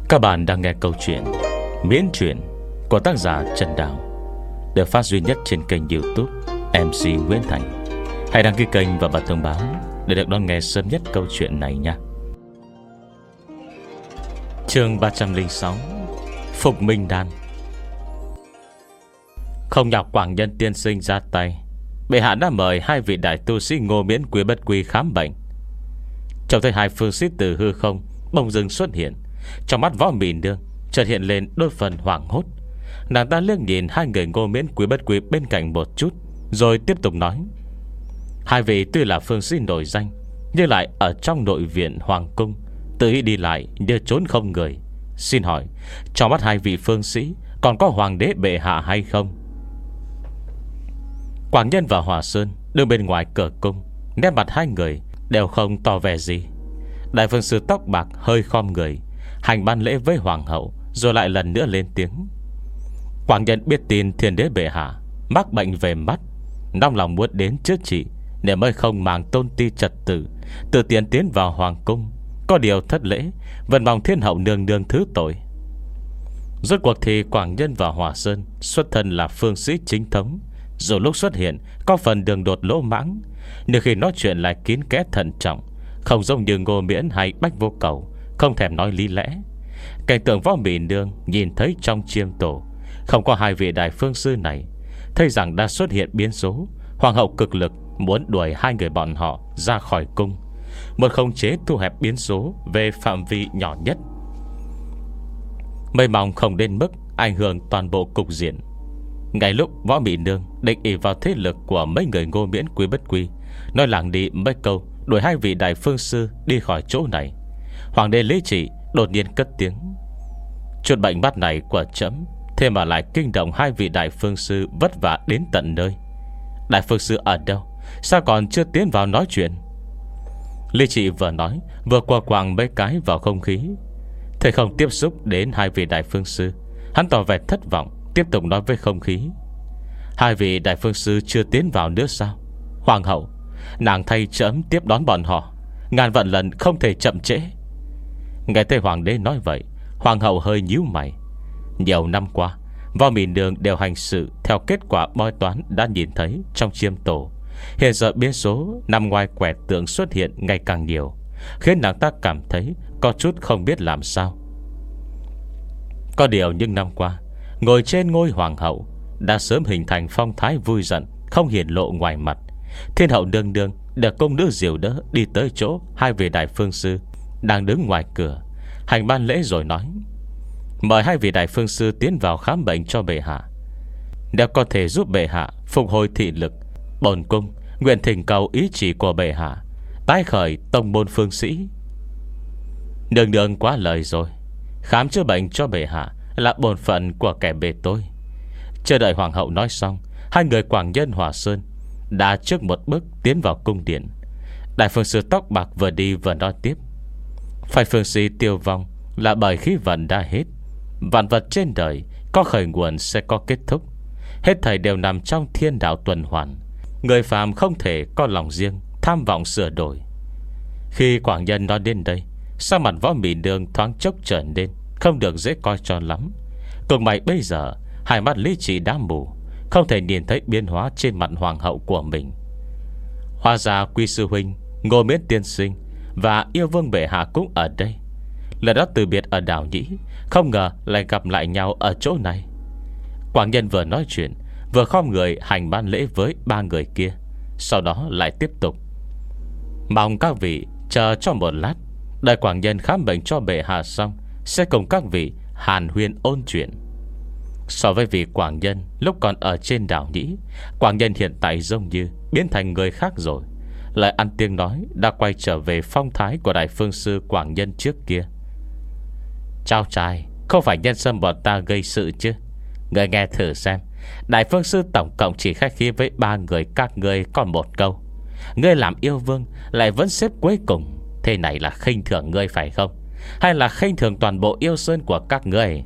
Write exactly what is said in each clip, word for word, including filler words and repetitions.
Các bạn đang nghe câu chuyện Miễn Truyện của tác giả Trần Đào, được phát duy nhất trên kênh YouTube em xê Nguyễn Thành. Hãy đăng ký kênh và bật thông báo để được đón nghe sớm nhất câu chuyện này nha. Chương ba trăm lẻ sáu, Phục Minh Đan. Không nhọc Quảng Nhân tiên sinh ra tay, bệ hạ đã mời hai vị đại tu sĩ Ngô Miễn Quý Bất Quý khám bệnh. Trông thấy hai phương sĩ từ hư không bỗng dưng xuất hiện, trong mắt Võ Mị Nương chợt hiện lên đôi phần hoảng hốt. Nàng ta liếc nhìn hai người Ngô Miễn Quý Bất Quý bên cạnh một chút, rồi tiếp tục nói: hai vị tuy là phương sĩ nổi danh, nhưng lại ở trong nội viện hoàng cung, tự ý đi lại như trốn không người. Xin hỏi, trong mắt hai vị phương sĩ còn có hoàng đế bệ hạ hay không? Quảng Nhân và Hòa Sơn đứng bên ngoài cửa cung, nét mặt hai người đều không tỏ vẻ gì. Đại phương sư tóc bạc hơi khom người hành ban lễ với hoàng hậu, rồi lại lần nữa lên tiếng. Quảng Nhân biết tin thiên đế bệ hạ mắc bệnh về mắt, nóng lòng muốn đến chữa trị, nên mới không màng tôn ti trật tự, tự tiến tiến vào hoàng cung. Có điều thất lễ, vẫn mong thiên hậu nương nương thứ tội. Rốt cuộc thì Quảng Nhân và Hòa Sơn xuất thân là phương sĩ chính thống, dù lúc xuất hiện có phần đường đột lỗ mãng, nhưng khi nói chuyện lại kín kẽ thận trọng, không giống như Ngô Miễn hay Bách Vô Cầu, không thèm nói lý lẽ. Cảnh tượng Võ Mị Nương nhìn thấy trong chiêm tổ không có hai vị đại phương sư này, thấy rằng đã xuất hiện biến số. Hoàng hậu cực lực muốn đuổi hai người bọn họ ra khỏi cung, muốn khống chế thu hẹp biến số về phạm vi nhỏ nhất, mây mong không đến mức ảnh hưởng toàn bộ cục diện. Ngay lúc Võ Mị Nương định ỷ vào thế lực của mấy người Ngô Miễn Quý Bất Quý, nói làng đi mấy câu đuổi hai vị đại phương sư đi khỏi chỗ này, hoàng đế Lý Trị đột nhiên cất tiếng: chút bệnh mắt này của trẫm, thế mà lại kinh động hai vị đại phương sư vất vả đến tận nơi. Đại phương sư ở đâu? Sao còn chưa tiến vào nói chuyện? Lý Trị vừa nói vừa qua quàng mấy cái vào không khí. Thầy không tiếp xúc đến hai vị đại phương sư, hắn tỏ vẻ thất vọng, tiếp tục nói với không khí: hai vị đại phương sư chưa tiến vào nữa sao? Hoàng hậu, nàng thay trẫm tiếp đón bọn họ, ngàn vạn lần không thể chậm trễ. Nghe thấy hoàng đế nói vậy, hoàng hậu hơi nhíu mày. Nhiều năm qua, Võ Mị Nương đều hành sự theo kết quả bói toán đã nhìn thấy trong chiêm tổ. Hiện giờ biến số nằm ngoài quẻ tượng xuất hiện ngày càng nhiều, khiến nàng ta cảm thấy có chút không biết làm sao. Có điều những năm qua, ngồi trên ngôi hoàng hậu đã sớm hình thành phong thái vui giận, không hiển lộ ngoài mặt. Thiên hậu nương nương được công nữ dìu đỡ đi tới chỗ hai vị đại phương sư đang đứng ngoài cửa, hành ban lễ rồi nói: mời hai vị đại phương sư tiến vào khám bệnh cho bệ hạ. Nếu có thể giúp bệ hạ phục hồi thị lực, bổn cung nguyện thỉnh cầu ý chỉ của bệ hạ, tái khởi tông môn phương sĩ. Nương nương quá lời rồi, khám chữa bệnh cho bệ hạ là bổn phận của kẻ bề tôi. Chờ đợi hoàng hậu nói xong, hai người Quảng Nhân Hòa Sơn đã trước một bước tiến vào cung điện. Đại phương sư tóc bạc vừa đi vừa nói tiếp: phải phương sĩ tiêu vong là bởi khí vận đã hết. Vạn vật trên đời có khởi nguồn sẽ có kết thúc, hết thảy đều nằm trong thiên đạo tuần hoàn. Người phàm không thể có lòng riêng, tham vọng sửa đổi. Khi Quảng Nhân nói đến đây, sắc mặt Võ Mị Nương thoáng chốc trở nên không được dễ coi cho lắm. Cùng mày bây giờ hai mắt Lý Trị đã mù, không thể nhìn thấy biến hóa trên mặt hoàng hậu của mình. Hóa ra Quy sư huynh, Ngô Miễn tiên sinh và yêu vương bệ hạ cũng ở đây. Lần đó từ biệt ở đảo Nhĩ, không ngờ lại gặp lại nhau ở chỗ này. Quảng Nhân vừa nói chuyện, vừa khom người hành ban lễ với ba người kia, sau đó lại tiếp tục: mong các vị chờ cho một lát, đợi Quảng Nhân khám bệnh cho bệ hạ xong, sẽ cùng các vị hàn huyên ôn chuyện. So với vị Quảng Nhân lúc còn ở trên đảo Nhĩ, Quảng Nhân hiện tại giống như biến thành người khác rồi. Lại ăn tiếng nói đã quay trở về phong thái của đại phương sư Quảng Nhân trước kia. Cháu trai, không phải nhân sâm bọn ta gây sự chứ? Người nghe thử xem, đại phương sư tổng cộng chỉ khách khí với ba người các ngươi còn một câu. Ngươi làm yêu vương lại vẫn xếp cuối cùng, thế này là khinh thường ngươi phải không? Hay là khinh thường toàn bộ yêu sơn của các ngươi?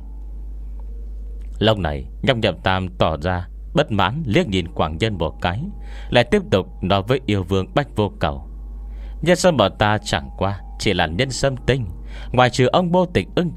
Lúc này Nhâm Nhậm Tam tỏ ra bất mãn, liếc nhìn Quảng Nhân một cái, lại tiếp tục nói với yêu vương Bách Vô Cầu: nhân sâm bọn ta chẳng qua chỉ là nhân sâm tinh, ngoài trừ ông Bô Tịch Ưng Chân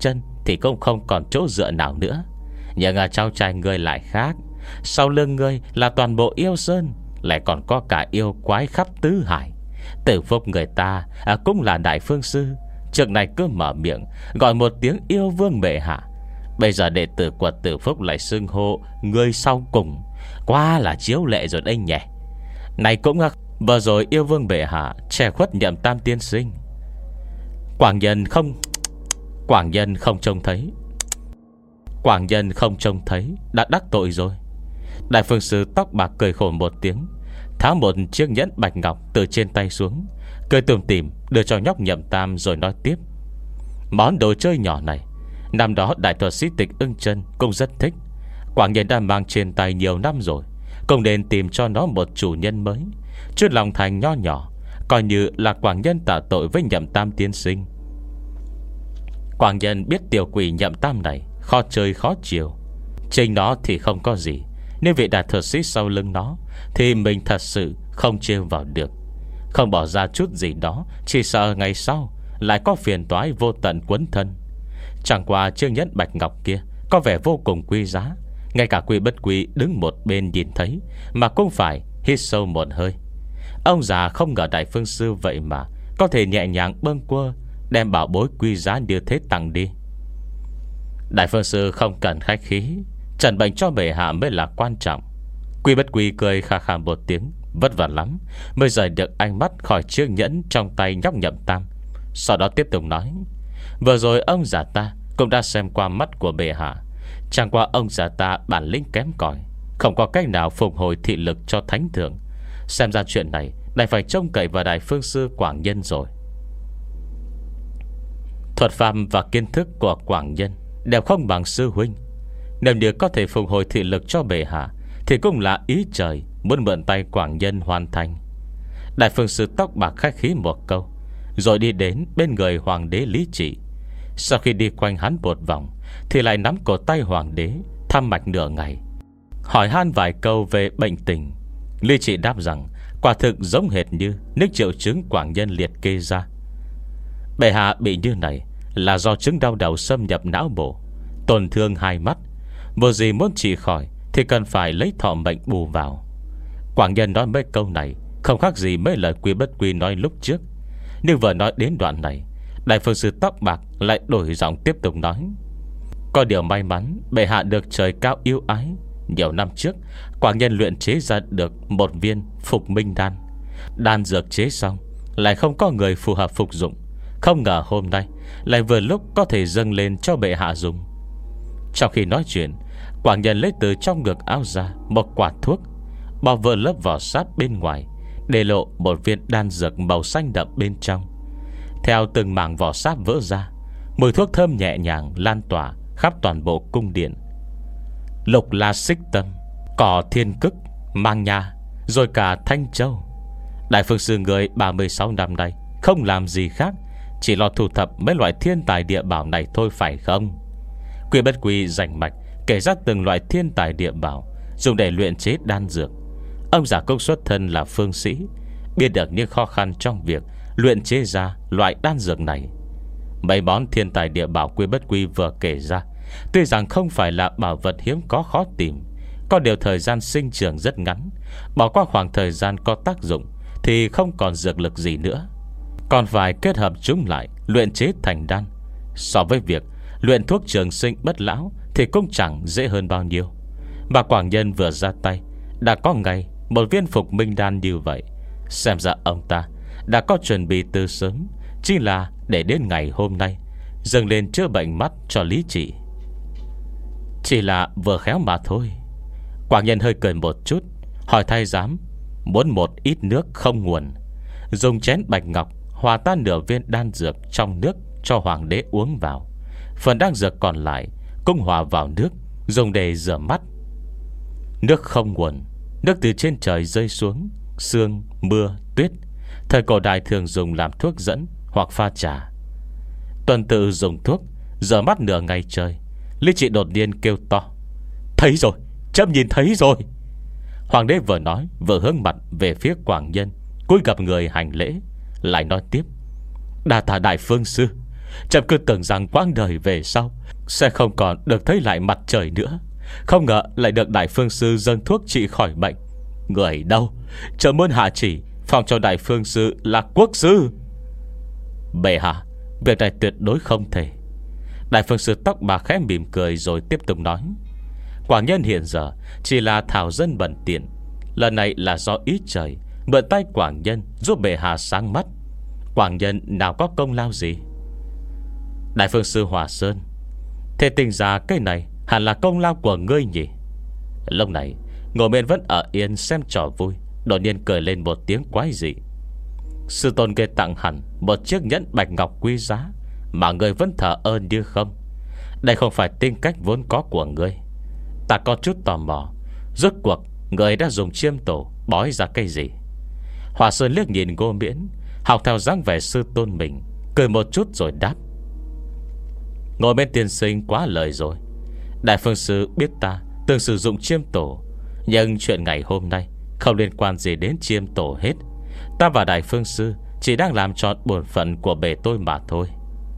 thì cũng không còn chỗ dựa nào nữa. Nhưng à, cháu trai ngươi lại khác. Sau lưng ngươi là toàn bộ yêu sơn, lại còn có cả yêu quái khắp tứ hải. Tử phúc người ta à, cũng là đại phương sư, trước này cứ mở miệng gọi một tiếng yêu vương bệ hạ. Bây giờ đệ tử của Tử phúc lại xưng hô người sau cùng, quá là chiếu lệ rồi đây nhỉ. Này cũng à, vừa rồi yêu vương bệ hạ che khuất Nhậm Tam tiên sinh. Quảng nhân không Quảng nhân không trông thấy Quảng nhân không trông thấy đã đắc tội rồi. Đại phương sư tóc bạc cười khổ một tiếng, tháo một chiếc nhẫn bạch ngọc từ trên tay xuống, cười tủm tỉm đưa cho nhóc Nhậm Tam rồi nói tiếp. Món đồ chơi nhỏ này năm đó đại thuật sĩ Tịch Ưng Chân cũng rất thích. Quảng nhân đã mang trên tay nhiều năm rồi, cũng nên tìm cho nó một chủ nhân mới. Chút lòng thành nho nhỏ, coi như là Quảng nhân tạ tội với Nhậm Tam tiên sinh. Quảng nhân biết tiểu quỷ Nhậm Tam này khó chơi khó chiều, chính nó thì không có gì, nên vị đại thuật sĩ sau lưng nó thì mình thật sự không trêu vào được. Không bỏ ra chút gì đó, chỉ sợ ngày sau lại có phiền toái vô tận quấn thân. Chẳng qua chiếc nhẫn bạch ngọc kia có vẻ vô cùng quý giá, ngay cả Quy Bất Quy đứng một bên nhìn thấy mà cũng phải hít sâu một hơi. Ông già không ngờ đại phương sư vậy mà có thể nhẹ nhàng bâng quơ đem bảo bối quý giá như thế tặng đi. Đại phương sư không cần khách khí, trần bệnh cho bệ hạ mới là quan trọng. Quy Bất Quy cười khà khà một tiếng, vất vả lắm mới rời được ánh mắt khỏi chiếc nhẫn trong tay nhóc Nhậm Tam. Sau đó tiếp tục nói. Vừa rồi ông già ta cũng đã xem qua mắt của bệ hạ. Chẳng qua ông già ta bản lĩnh kém cỏi, không có cách nào phục hồi thị lực cho thánh thượng. Xem ra chuyện này lại phải trông cậy vào đại phương sư Quảng Nhân rồi. Thuật pháp và kiến thức của Quảng Nhân đều không bằng sư huynh. Nếu như có thể phục hồi thị lực cho bệ hạ thì cũng là ý trời muốn mượn tay Quảng Nhân hoàn thành. Đại phương sư tóc bạc khách khí một câu, rồi đi đến bên người hoàng đế Lý Trị. Sau khi đi quanh hắn một vòng thì lại nắm cổ tay hoàng đế thăm mạch nửa ngày, hỏi han vài câu về bệnh tình. Lý Trị đáp rằng quả thực giống hệt như những triệu chứng Quảng Nhân liệt kê ra. Bệ hạ bị như này là do chứng đau đầu xâm nhập não bộ, tổn thương hai mắt. Vô gì muốn trị khỏi thì cần phải lấy thọ mệnh bù vào. Quảng Nhân nói mấy câu này không khác gì mấy lời Quy Bất Quy nói lúc trước. Nhưng vừa nói đến đoạn này, đại phương sư tóc bạc lại đổi giọng tiếp tục nói. Có điều may mắn bệ hạ được trời cao yêu ái. Nhiều năm trước Quảng Nhân luyện chế ra được một viên phục minh đan. Đan dược chế xong lại không có người phù hợp phục dụng. Không ngờ hôm nay lại vừa lúc có thể dâng lên cho bệ hạ dùng. Trong khi nói chuyện, Quảng Nhân lấy từ trong ngực áo ra một quả thuốc, bỏ vỡ lớp vỏ sắt bên ngoài, để lộ một viên đan dược màu xanh đậm bên trong. Theo từng mảng vỏ sáp vỡ ra, mùi thuốc thơm nhẹ nhàng lan tỏa khắp toàn bộ cung điện. Lục la xích tâm, cỏ thiên cức, mang nha, rồi cả Thanh Châu. Đại phương sư người ba mươi sáu năm nay không làm gì khác, chỉ lo thu thập mấy loại thiên tài địa bảo này thôi phải không? Quy Bất Quy rành mạch kể ra từng loại thiên tài địa bảo dùng để luyện chế đan dược. Ông già công xuất thân là phương sĩ, biết được những khó khăn trong việc luyện chế ra loại đan dược này. Mấy món thiên tài địa bảo Quy Bất Quy vừa kể ra tuy rằng không phải là bảo vật hiếm có khó tìm, có điều thời gian sinh trưởng rất ngắn, bỏ qua khoảng thời gian có tác dụng thì không còn dược lực gì nữa, còn phải kết hợp chúng lại luyện chế thành đan. So với việc luyện thuốc trường sinh bất lão thì cũng chẳng dễ hơn bao nhiêu. Mà Quảng Nhân vừa ra tay đã có ngay một viên phục minh đan như vậy. Xem ra ông ta đã có chuẩn bị từ sớm, chỉ là để đến ngày hôm nay dâng lên chữa bệnh mắt cho Lý Trị. Chỉ là vừa khéo mà thôi. Quảng Nhân hơi cười một chút, hỏi thái giám muốn một ít nước không nguồn, dùng chén bạch ngọc hòa tan nửa viên đan dược trong nước cho hoàng đế uống vào. Phần đan dược còn lại cũng hòa vào nước, dùng để rửa mắt. Nước không nguồn, nước từ trên trời rơi xuống, sương, mưa, tuyết, thời cổ đại thường dùng làm thuốc dẫn hoặc pha trà. Tuần tự dùng thuốc rửa mắt nửa ngày trời, Lý Trị đột nhiên kêu to: Thấy rồi, chấm nhìn thấy rồi. Hoàng đế vừa nói vừa hướng mặt về phía Quảng Nhân, cúi gập người hành lễ, lại nói tiếp: Đa tạ đại phương sư, Chậm cứ tưởng rằng quãng đời về sau sẽ không còn được thấy lại mặt trời nữa. Không ngờ lại được Đại Phương Sư dâng thuốc trị khỏi bệnh. Người đâu? Chậm muốn hạ chỉ phòng cho Đại Phương Sư là quốc sư. Bệ hạ, việc này tuyệt đối không thể. Đại Phương Sư tóc bạc khẽ mỉm cười rồi tiếp tục nói: Quảng Nhân hiện giờ chỉ là thảo dân bần tiện. Lần này là do ý trời mượn tay Quảng Nhân giúp bệ hạ sáng mắt. Quảng Nhân nào có công lao gì? Đại Phương Sư Hòa Sơn: Thế tình ra cái này hẳn là công lao của ngươi nhỉ? Lúc này Ngô Miễn vẫn ở yên xem trò vui, đột nhiên cười lên một tiếng quái dị. Sư tôn kê tặng hẳn một chiếc nhẫn bạch ngọc quý giá mà ngươi vẫn thờ ơn như không. Đây không phải tính cách vốn có của ngươi. Ta có chút tò mò, rốt cuộc ngươi đã dùng chiêm tổ bói ra cái gì? Hòa Sơn liếc nhìn Ngô Miễn, học theo dáng vẻ sư tôn mình, cười một chút rồi đáp: Ngồi bên tiên sinh quá lời rồi. Đại Phương Sư biết ta từng sử dụng chiêm tổ, nhưng chuyện ngày hôm nay không liên quan gì đến chiêm tổ hết. Ta và Đại Phương Sư chỉ đang làm tròn bổn phận của bề tôi mà thôi.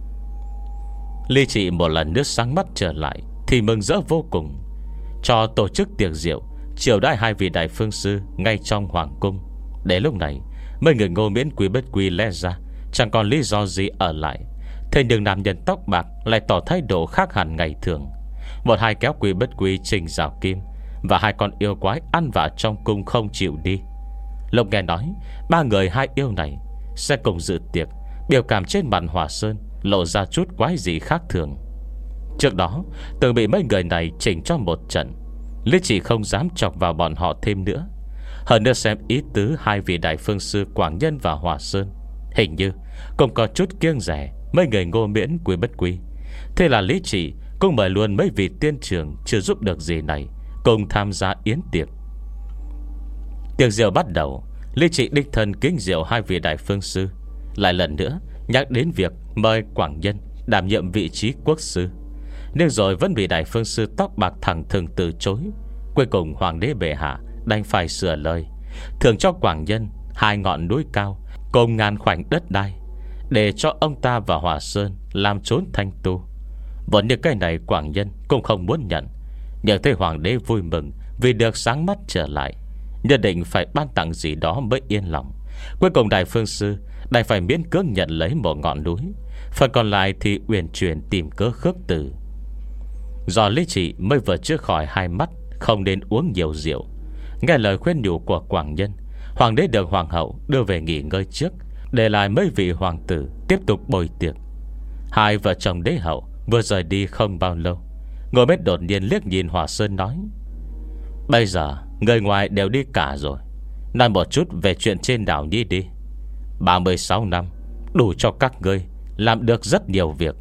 Ly Trị một lần nước sáng mắt trở lại thì mừng rỡ vô cùng, cho tổ chức tiệc rượu chiều đãi hai vị Đại Phương Sư ngay trong hoàng cung. Đến lúc này mấy người Ngô Miễn quý bất quý lẽ ra chẳng còn lý do gì ở lại. Thế nhưng nam nhân tóc bạc lại tỏ thái độ khác hẳn ngày thường. Một hai kéo quý bất quý Trình Giảo Kim và hai con yêu quái ăn vạ trong cung không chịu đi. Lúc nghe nói ba người hai yêu này sẽ cùng dự tiệc, biểu cảm trên mặt Hòa Sơn lộ ra chút quái gì khác thường. Trước đó từng bị mấy người này chỉnh cho một trận, Lý Chỉ không dám chọc vào bọn họ thêm nữa. Hơn nữa xem ý tứ hai vị Đại Phương Sư Quảng Nhân và Hòa Sơn, hình như cũng có chút kiêng rẻ mấy người Ngô Miễn quý bất quý. Thế là Lý Chỉ cũng mời luôn mấy vị tiên trưởng chưa giúp được gì này cùng tham gia yến tiệc. Tiệc rượu bắt đầu, Lý Chỉ đích thân kính rượu hai vị Đại Phương Sư, lại lần nữa nhắc đến việc mời Quảng Nhân đảm nhiệm vị trí quốc sư. Nhưng rồi vẫn bị Đại Phương Sư tóc bạc thẳng thừng từ chối. Cuối cùng hoàng đế bệ hạ đành phải sửa lời, thưởng cho Quảng Nhân hai ngọn núi cao cùng ngàn khoảnh đất đai, để cho ông ta và Hòa Sơn làm trốn thanh tu. Vốn như cái này Quảng Nhân cũng không muốn nhận, nhưng thấy hoàng đế vui mừng vì được sáng mắt trở lại, nhất định phải ban tặng gì đó mới yên lòng. Cuối cùng Đại Phương Sư đành phải miễn cưỡng nhận lấy một ngọn núi, phần còn lại thì uyển chuyển tìm cớ khước từ. Do Lý Trị mới vừa chữa khỏi hai mắt không nên uống nhiều rượu, nghe lời khuyên nhủ của Quảng Nhân, hoàng đế được hoàng hậu đưa về nghỉ ngơi trước, để lại mấy vị hoàng tử tiếp tục bồi tiệc. Hai vợ chồng đế hậu vừa rời đi không bao lâu, Ngô Miễn đột nhiên liếc nhìn Hòa Sơn nói: Bây giờ người ngoài đều đi cả rồi, nói một chút về chuyện trên đảo Nhi đi. Ba mươi sáu năm đủ cho các ngươi làm được rất nhiều việc.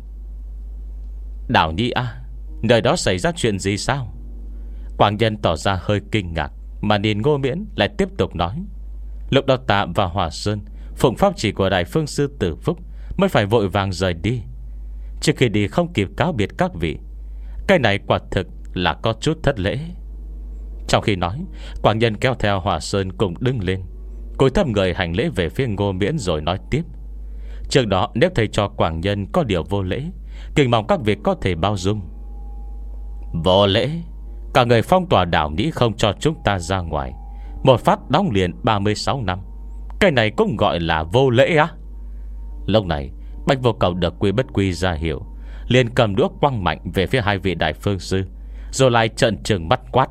Đảo Nhi à? Nơi đó xảy ra chuyện gì sao? Quảng Nhân tỏ ra hơi kinh ngạc, mà nhìn Ngô Miễn lại tiếp tục nói: Lúc đó ta và Hòa Sơn phụng pháp chỉ của Đại Phương Sư Tử Phúc, mới phải vội vàng rời đi. Trước khi đi không kịp cáo biệt các vị. Cái này quả thực là có chút thất lễ. Trong khi nói, Quảng Nhân kéo theo Hòa Sơn cùng đứng lên, cúi thấp người hành lễ về phía Ngô Miễn rồi nói tiếp: Trước đó nếu thầy cho Quảng Nhân có điều vô lễ, kính mong các vị có thể bao dung. Vô lễ? Cả người phong tỏa đảo Nĩ không cho chúng ta ra ngoài, một phát đóng liền ba mươi sáu năm, cái này cũng gọi là vô lễ á? Lúc này Bạch Vô Cầu được Quý bất quý ra hiểu, liền cầm đũa quăng mạnh về phía hai vị Đại Phương Sư, rồi lại trợn trừng mắt quát: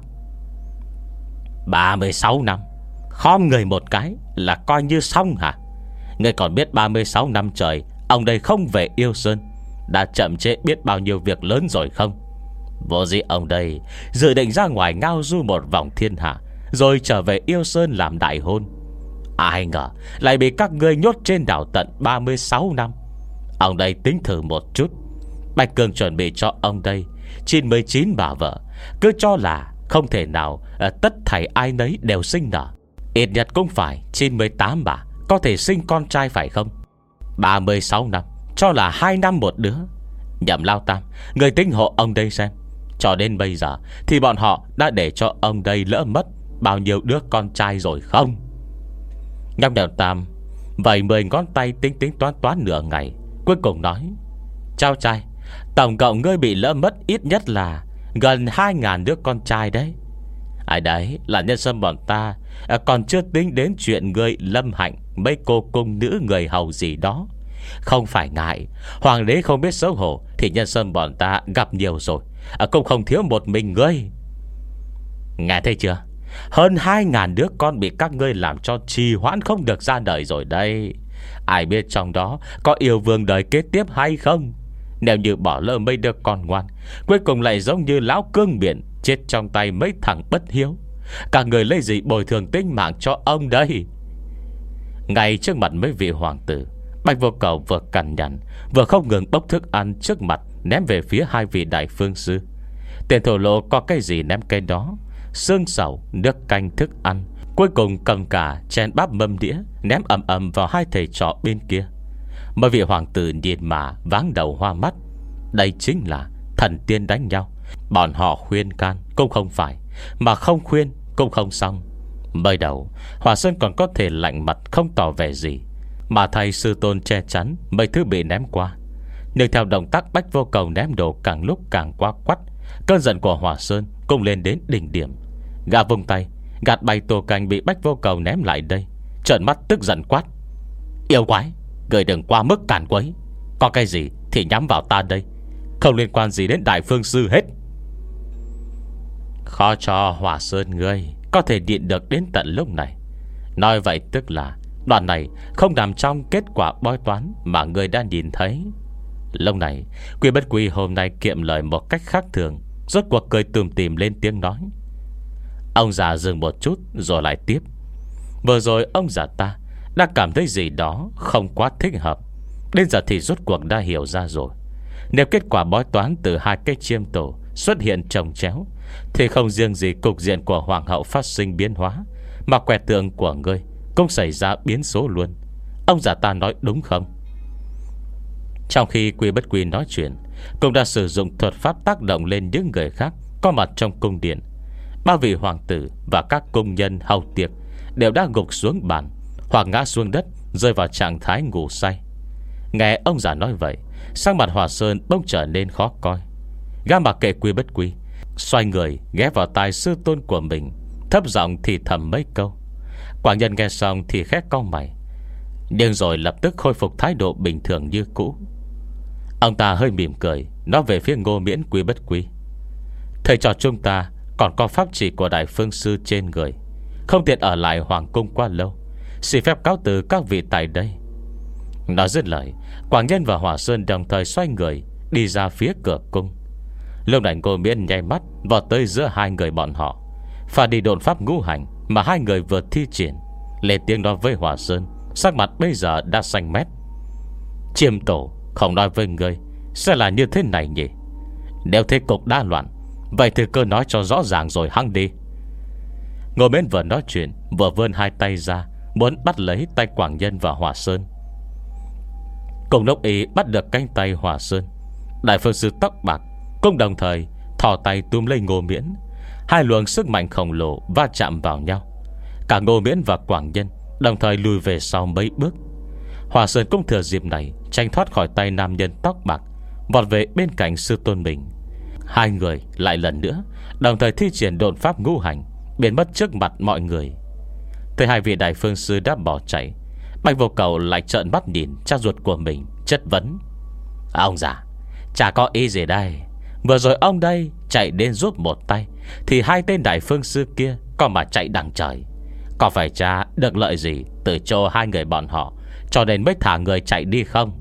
Ba mươi sáu năm khom người một cái là coi như xong hả? Ngươi còn biết ba mươi sáu năm trời ông đây không về Yêu Sơn đã chậm trễ biết bao nhiêu việc lớn rồi không? Vô gì ông đây dự định ra ngoài ngao du một vòng thiên hạ, rồi trở về Yêu Sơn làm đại hôn. Ai ngờ lại bị các ngươi nhốt trên đảo tận ba mươi sáu năm. Ông đây tính thử một chút, Bạch Cường chuẩn bị cho ông đây chín mươi chín bà vợ, cứ cho là không thể nào tất thảy ai nấy đều sinh nở, ít nhất cũng phải chín mươi tám bà có thể sinh con trai phải không? Ba mươi sáu năm cho là hai năm một đứa. Nhậm Lao Tam, người tính hộ ông đây xem, cho đến bây giờ thì bọn họ đã để cho ông đây lỡ mất bao nhiêu đứa con trai rồi không? Nhậm Lão Tam vậy mười ngón tay tính tính toán toán nửa ngày, cuối cùng nói: Cháu trai, tổng cộng ngươi bị lỡ mất ít nhất là gần hai ngàn đứa con trai đấy. Ai đấy là nhân sâm bọn ta, à, còn chưa tính đến chuyện ngươi lâm hạnh mấy cô cung nữ người hầu gì đó. Không phải ngại, hoàng đế không biết xấu hổ thì nhân sâm bọn ta gặp nhiều rồi, à, cũng không thiếu một mình ngươi. Nghe thấy chưa? Hơn hai ngàn đứa con bị các ngươi làm cho trì hoãn không được ra đời rồi đây. Ai biết trong đó có yêu vương đời kế tiếp hay không? Nếu như bỏ lỡ mấy đứa con ngoan, cuối cùng lại giống như lão cương biển, chết trong tay mấy thằng bất hiếu. Cả người lấy gì bồi thường tính mạng cho ông đây? Ngay trước mặt mấy vị hoàng tử, Bạch Vô Cầu vừa cằn nhằn, vừa không ngừng bốc thức ăn trước mặt ném về phía hai vị đại phương sư. Tiền thổ lộ có cái gì ném cái đó, xương sầu, nước canh, thức ăn. Cuối cùng cầm cả chén bát mâm đĩa ném ầm ầm vào hai thầy trò bên kia. Mấy vị hoàng tử nhìn mà váng đầu hoa mắt. Đây chính là thần tiên đánh nhau. Bọn họ khuyên can cũng không phải, mà không khuyên cũng không xong. Mới đầu Hòa Sơn còn có thể lạnh mặt không tỏ vẻ gì, mà thầy sư tôn che chắn mấy thứ bị ném qua. Nhưng theo động tác Bách Vô Cầu ném đồ càng lúc càng quá quắt, cơn giận của Hòa Sơn cũng lên đến đỉnh điểm. Gã vung tay gạt bay tô canh bị Bách Vô Cầu ném lại đây, trợn mắt tức giận quát: Yêu quái, người đừng qua mức cản quấy. Có cái gì thì nhắm vào ta đây, không liên quan gì đến đại phương sư hết. Khó cho Hòa Sơn ngươi có thể điện được đến tận lúc này. Nói vậy tức là đoạn này không nằm trong kết quả bói toán mà ngươi đã nhìn thấy. Lúc này Quy Bất Quy hôm nay kiệm lời một cách khác thường, rốt cuộc cười tùm tìm lên tiếng nói. Ông già dừng một chút rồi lại tiếp: Vừa rồi ông già ta đã cảm thấy gì đó không quá thích hợp. Đến giờ thì rốt cuộc đã hiểu ra rồi. Nếu kết quả bói toán từ hai cái chiêm tổ xuất hiện chồng chéo, thì không riêng gì cục diện của hoàng hậu phát sinh biến hóa, mà quẻ tượng của ngươi cũng xảy ra biến số luôn. Ông già ta nói đúng không? Trong khi Quy Bất Quy nói chuyện, cũng đã sử dụng thuật pháp tác động lên những người khác có mặt trong cung điện. Ba vị hoàng tử và các cung nhân hầu tiệc đều đã gục xuống bàn hoặc ngã xuống đất, rơi vào trạng thái ngủ say. Nghe ông già nói vậy, sắc mặt Hòa Sơn bỗng trở nên khó coi. Gã mặc kệ Quy Bất Quy, xoay người ghé vào tai sư tôn của mình, thấp giọng thì thầm mấy câu. Quảng nhân nghe xong thì khẽ cau mày, nhưng rồi lập tức khôi phục thái độ bình thường như cũ. Ông ta hơi mỉm cười, nói về phía Ngô Miễn Quy Bất Quy: Thầy trò chúng ta còn có pháp chỉ của đại phương sư trên người, không tiện ở lại hoàng cung quá lâu, xin phép cáo từ các vị tại đây. Nói dứt lời, Quảng Nhân và Hòa Sơn đồng thời xoay người đi ra phía cửa cung. Lúc này Ngô Miễn nháy mắt vào tới giữa hai người bọn họ, và đi độn pháp ngũ hành mà hai người vừa thi triển, lên tiếng nói với Hòa Sơn, sắc mặt bây giờ đã xanh mét: Chiêm tổ không nói với ngươi sẽ là như thế này nhỉ? Nếu thế cục đã loạn, vậy thì cứ nói cho rõ ràng rồi hăng đi. Ngô Miễn vừa nói chuyện vừa vươn hai tay ra, muốn bắt lấy tay Quảng Nhân và Hòa Sơn. Cùng lúc ý bắt được cánh tay Hòa Sơn, đại phương sư tóc bạc cũng đồng thời thò tay túm lấy Ngô Miễn. Hai luồng sức mạnh khổng lồ va chạm vào nhau. Cả Ngô Miễn và Quảng Nhân đồng thời lùi về sau mấy bước. Hòa Sơn cũng thừa dịp này tranh thoát khỏi tay nam nhân tóc bạc, vọt về bên cạnh sư tôn mình. Hai người lại lần nữa đồng thời thi triển độn pháp ngũ hành, biến mất trước mặt mọi người. Thấy hai vị đại phương sư đã bỏ chạy, Bạch Vô Cầu lại trợn mắt nhìn cha ruột của mình, chất vấn: Ông già, chả có ý gì đây. Vừa rồi ông đây chạy đến giúp một tay, thì hai tên đại phương sư kia có mà chạy đằng trời. Có phải cha được lợi gì từ chỗ hai người bọn họ, cho nên mới thả người chạy đi không?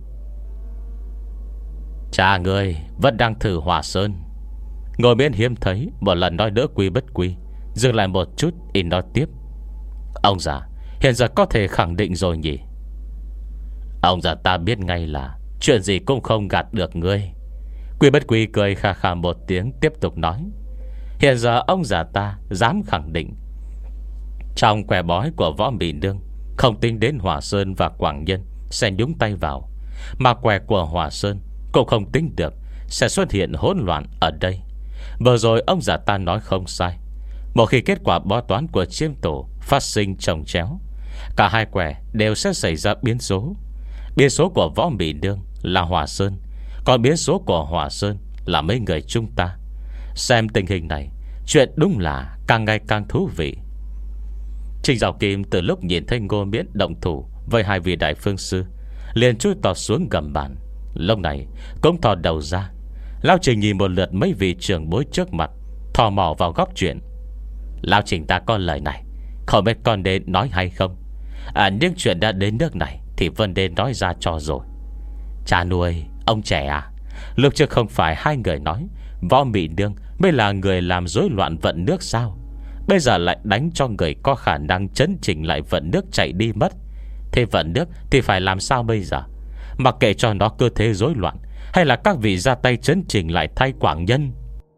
Cha người vẫn đang thử Hòa Sơn. Ngồi Miễn hiếm thấy một lần nói đỡ Quy Bất Quy, dừng lại một chút in nói tiếp: Ông già hiện giờ có thể khẳng định rồi nhỉ? Ông già ta biết ngay là chuyện gì cũng không gạt được ngươi. Quy Bất Quy cười khà khà một tiếng, tiếp tục nói: Hiện giờ ông già ta dám khẳng định, trong quẻ bói của Võ Mị Nương không tính đến Hòa Sơn và Quảng Nhân sẽ nhúng tay vào, mà quẻ của Hòa Sơn cũng không tính được sẽ xuất hiện hỗn loạn ở đây. Vừa rồi ông già ta nói không sai. Một khi kết quả bói toán của chiêm tổ phát sinh chồng chéo, cả hai quẻ đều sẽ xảy ra biến số. Biến số của Võ Mị Nương là Hòa Sơn, Còn biến số của Hỏa Sơn là mấy người chúng ta. Xem tình hình này, chuyện đúng là càng ngày càng thú vị. Trình Dạo Kim từ lúc nhìn thấy Ngô Miễn động thủ với hai vị đại phương sư, liền chui tọt xuống gầm bàn. Lúc này cũng thò đầu ra. Lão Trình nhìn một lượt mấy vị trưởng bối trước mặt, thò mò vào góc chuyện. Lão Trình ta có lời này, không biết con đến nói hay không. À, nhưng chuyện đã đến nước này thì Vân đến nói ra cho rồi. Cha nuôi, ông trẻ à, lúc trước không phải hai người nói Võ Mị Nương mới là người làm rối loạn vận nước sao? Bây giờ lại đánh cho người có khả năng chấn chỉnh lại vận nước chạy đi mất. Thế vận nước thì phải làm sao bây giờ? Mặc kệ cho nó cơ thế rối loạn, hay là các vị ra tay chấn chỉnh lại thay Quảng Nhân?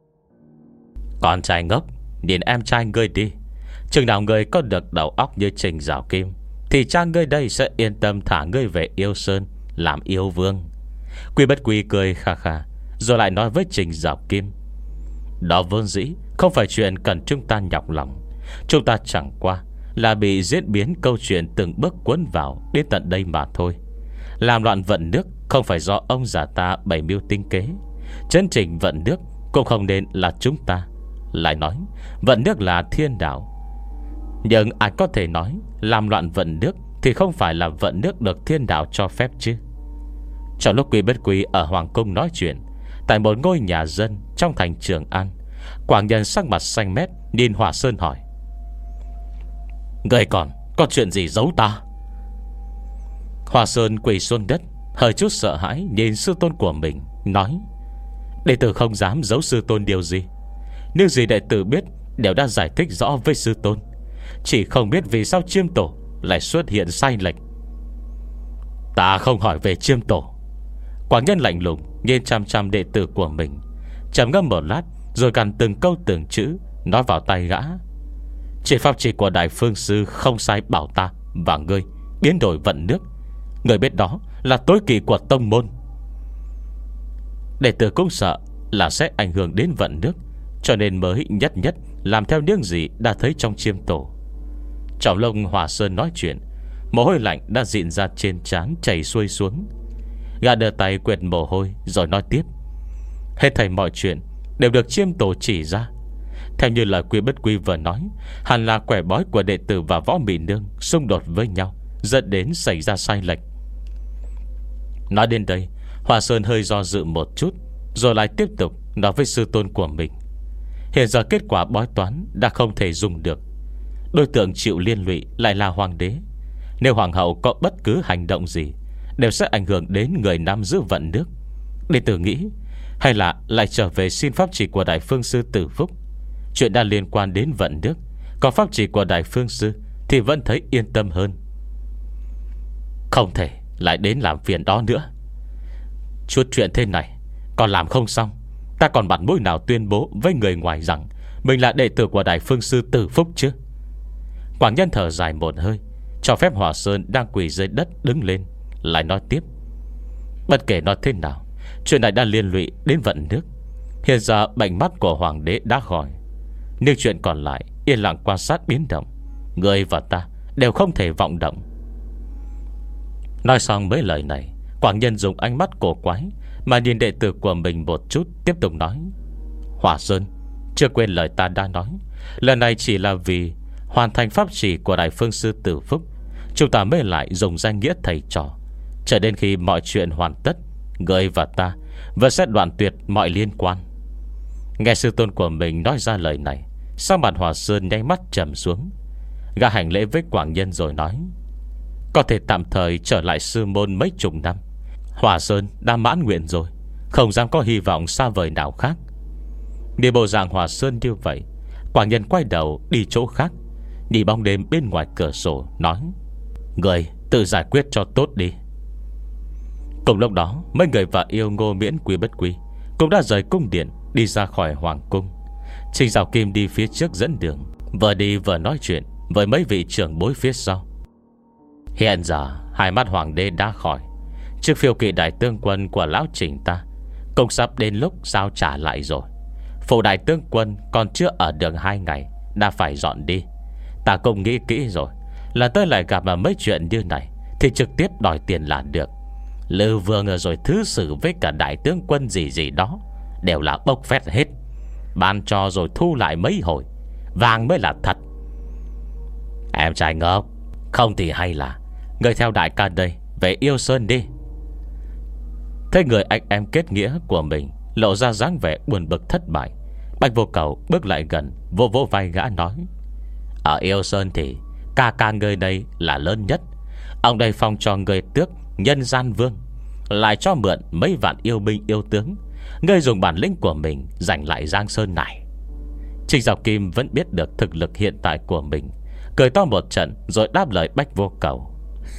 Con trai ngốc, nhìn em trai ngươi đi. Chừng nào ngươi có được đầu óc như Trình Dạo Kim thì cha ngươi đây sẽ yên tâm thả ngươi về Yêu Sơn làm yêu vương. Quy Bất Quy cười khà khà, rồi lại nói với Trình Dạo Kim: đó vốn dĩ không phải chuyện cần chúng ta nhọc lòng. Chúng ta chẳng qua là bị diễn biến câu chuyện từng bước cuốn vào đến tận đây mà thôi. Làm loạn vận nước không phải do ông già ta bày mưu tinh kế. Chân trình vận nước cũng không nên là chúng ta. Lại nói vận nước là thiên đạo, nhưng ai có thể nói làm loạn vận nước thì không phải là vận nước được thiên đạo cho phép chứ? Trong lúc Quy Bất Quy ở Hoàng Cung nói chuyện tại một ngôi nhà dân trong thành Trường An, Quảng Nhân sắc mặt xanh mét nhìn Hỏa Sơn hỏi: người còn có chuyện gì giấu ta? Hỏa Sơn quỳ xuống đất, hơi chút sợ hãi nhìn sư tôn của mình, nói: đệ tử không dám giấu sư tôn điều gì. Nếu gì đệ tử biết đều đã giải thích rõ với sư tôn, chỉ không biết vì sao Chiêm Tổ lại xuất hiện sai lệch. Ta không hỏi về Chiêm Tổ. Quảng Nhân lạnh lùng nhìn chăm chăm đệ tử của mình, trầm ngâm một lát rồi gằn từng câu từng chữ nói vào tai gã: chỉ pháp chỉ của Đại Phương Sư không sai bảo ta và ngươi biến đổi vận nước. Người biết đó là tối kỵ của tông môn. Đệ tử cũng sợ là sẽ ảnh hưởng đến vận nước, cho nên mới nhất nhất làm theo những gì đã thấy trong Chiêm Tổ. Trong lông Hỏa Sơn nói chuyện, mồ hôi lạnh đã dịn ra trên trán chảy xuôi xuống. Gã đưa tay quệt mồ hôi rồi nói tiếp: hết thảy mọi chuyện đều được Chiêm Tổ chỉ ra. Theo như lời Quy Bất Quy vừa nói, hẳn là quẻ bói của đệ tử và Võ Mị Nương xung đột với nhau, dẫn đến xảy ra sai lệch. Nói đến đây, Hỏa Sơn hơi do dự một chút, rồi lại tiếp tục nói với sư tôn của mình: hiện giờ kết quả bói toán đã không thể dùng được. Đối tượng chịu liên lụy lại là hoàng đế. Nếu hoàng hậu có bất cứ hành động gì đều sẽ ảnh hưởng đến người nắm giữ vận nước. Đệ tử nghĩ hay là lại trở về xin pháp chỉ của Đại Phương Sư Tử Phúc. Chuyện đã liên quan đến vận nước, có pháp chỉ của Đại Phương Sư thì vẫn thấy yên tâm hơn. Không thể lại đến làm phiền đó nữa. Chút chuyện thế này còn làm không xong, ta còn mặt mũi nào tuyên bố với người ngoài rằng mình là đệ tử của Đại Phương Sư Tử Phúc chứ? Quảng Nhân thở dài một hơi, cho phép Hỏa Sơn đang quỳ dưới đất đứng lên, lại nói tiếp: bất kể nói thế nào, chuyện này đã liên lụy đến vận nước. Hiện giờ bệnh mắt của hoàng đế đã khỏi, nhưng chuyện còn lại yên lặng quan sát biến động. Người và ta đều không thể vọng động. Nói xong mấy lời này, Quảng Nhân dùng ánh mắt cổ quái mà nhìn đệ tử của mình một chút, tiếp tục nói: Hỏa Sơn, chưa quên lời ta đã nói, lần này chỉ là vì hoàn thành pháp chỉ của Đại Phương Sư Tử Phúc, chúng ta mới lại dùng danh nghĩa thầy trò. Chờ đến khi mọi chuyện hoàn tất, người và ta vẫn sẽ đoạn tuyệt mọi liên quan. Nghe sư tôn của mình nói ra lời này, sắc mặt Hỏa Sơn nháy mắt trầm xuống. Gã hành lễ với Quảng Nhân rồi nói: có thể tạm thời trở lại sư môn mấy chục năm. Hỏa Sơn đã mãn nguyện rồi, không dám có hy vọng xa vời nào khác. Nhìn bộ dạng Hỏa Sơn như vậy, Quảng Nhân quay đầu đi chỗ khác, nhìn bóng đêm bên ngoài cửa sổ nói: người tự giải quyết cho tốt đi. Cùng lúc đó, mấy người và yêu Ngô Miễn Quy Bất Quy cũng đã rời cung điện, đi ra khỏi hoàng cung. Trình Dạo Kim đi phía trước dẫn đường, vừa đi vừa nói chuyện với mấy vị trưởng bối phía sau. Hiện giờ hai mắt hoàng đế đã khỏi, chiếc phiêu kỵ đại tướng quân của lão Trình ta cũng sắp đến lúc giao trả lại rồi. Phủ đại tướng quân còn chưa ở đường hai ngày đã phải dọn đi. Ta cũng nghĩ kỹ rồi, là tôi lại gặp mà mấy chuyện như này thì trực tiếp đòi tiền là được. Lư vương rồi thứ sử với cả đại tướng quân gì gì đó đều là bốc phét hết. Ban cho rồi thu lại mấy hồi, vàng mới là thật. Em trai ngốc, không thì hay là người theo đại ca đây về Yêu Sơn đi. Thấy người anh em kết nghĩa của mình lộ ra dáng vẻ buồn bực thất bại, Bạch Vô Cầu bước lại gần, vô vô vai gã nói: Ở Yêu Sơn thì ca ca người đây là lớn nhất. Ông đây phong cho người tước Nhân Gian Vương, lại cho mượn mấy vạn yêu binh yêu tướng. Ngươi dùng bản lĩnh của mình giành lại Giang Sơn này. Trình Giảo Kim vẫn biết được thực lực hiện tại của mình, cười to một trận rồi đáp lời Bạch Vô Cầu: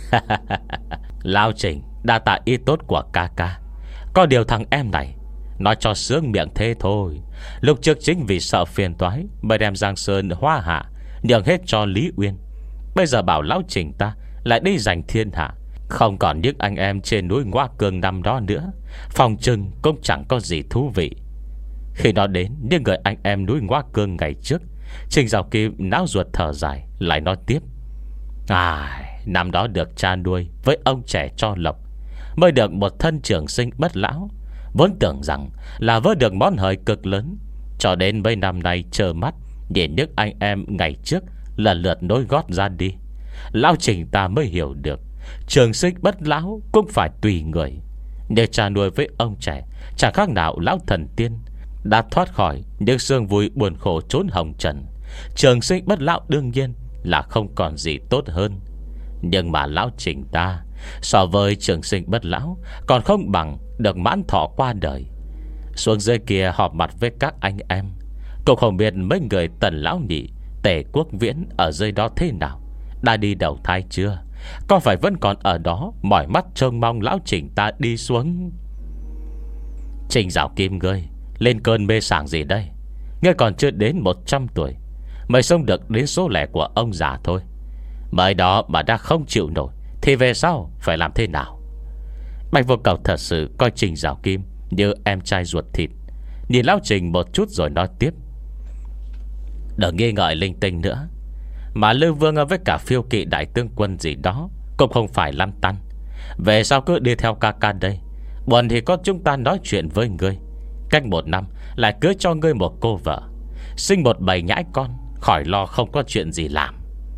Lao Trình đa tạ ý tốt của ca ca. Có điều thằng em này nói cho sướng miệng thế thôi. Lúc trước chính vì sợ phiền toái mới đem Giang Sơn Hoa Hạ nhường hết cho Lý Uyên. Bây giờ bảo Lão Trình ta lại đi giành thiên hạ, không còn những anh em trên núi Ngoa Cương năm đó nữa, phòng trừng cũng chẳng có gì thú vị. Khi nói đến những người anh em núi Ngoa Cương ngày trước, Trình Giảo Kim não ruột thở dài, lại nói tiếp: À, năm đó được cha nuôi với ông trẻ cho lộc, mới được một thân trường sinh bất lão. Vốn tưởng rằng là vớ được món hời cực lớn, cho đến mấy năm nay chờ mắt nhìn những anh em ngày trước lần lượt nối gót ra đi. Lão Trình ta mới hiểu được trường sinh bất lão cũng phải tùy người. Nếu cha nuôi với ông trẻ chẳng khác nào lão thần tiên, đã thoát khỏi những sương vui buồn khổ trốn hồng trần, trường sinh bất lão đương nhiên là không còn gì tốt hơn. Nhưng mà Lão Trình ta so với trường sinh bất lão còn không bằng được mãn thọ qua đời. Xuống dưới kia họp mặt với các anh em, cũng không biết mấy người Tần Lão Nhị, Tề Quốc Viễn ở dưới đó thế nào, đã đi đầu thai chưa, có phải vẫn còn ở đó mỏi mắt trông mong Lão Trình ta đi xuống. Trình Giảo Kim ngươi lên cơn mê sảng gì đây? Ngươi còn chưa đến một trăm tuổi, mới sống được đến số lẻ của ông già thôi. Mới đó mà đã không chịu nổi thì về sau phải làm thế nào? Bạch Vô Cầu thật sự coi Trình Giảo Kim như em trai ruột thịt, nhìn Lão Trình một chút rồi nói tiếp: Đừng nghi ngợi linh tinh nữa. Mà Lư Vương với cả phiêu kỵ đại tướng quân gì đó cũng không phải lăn tăn. Về sau cứ đi theo ca ca đây, buồn thì có chúng ta nói chuyện với ngươi. Cách một năm lại cưới cho ngươi một cô vợ, sinh một bầy nhãi con, khỏi lo không có chuyện gì làm.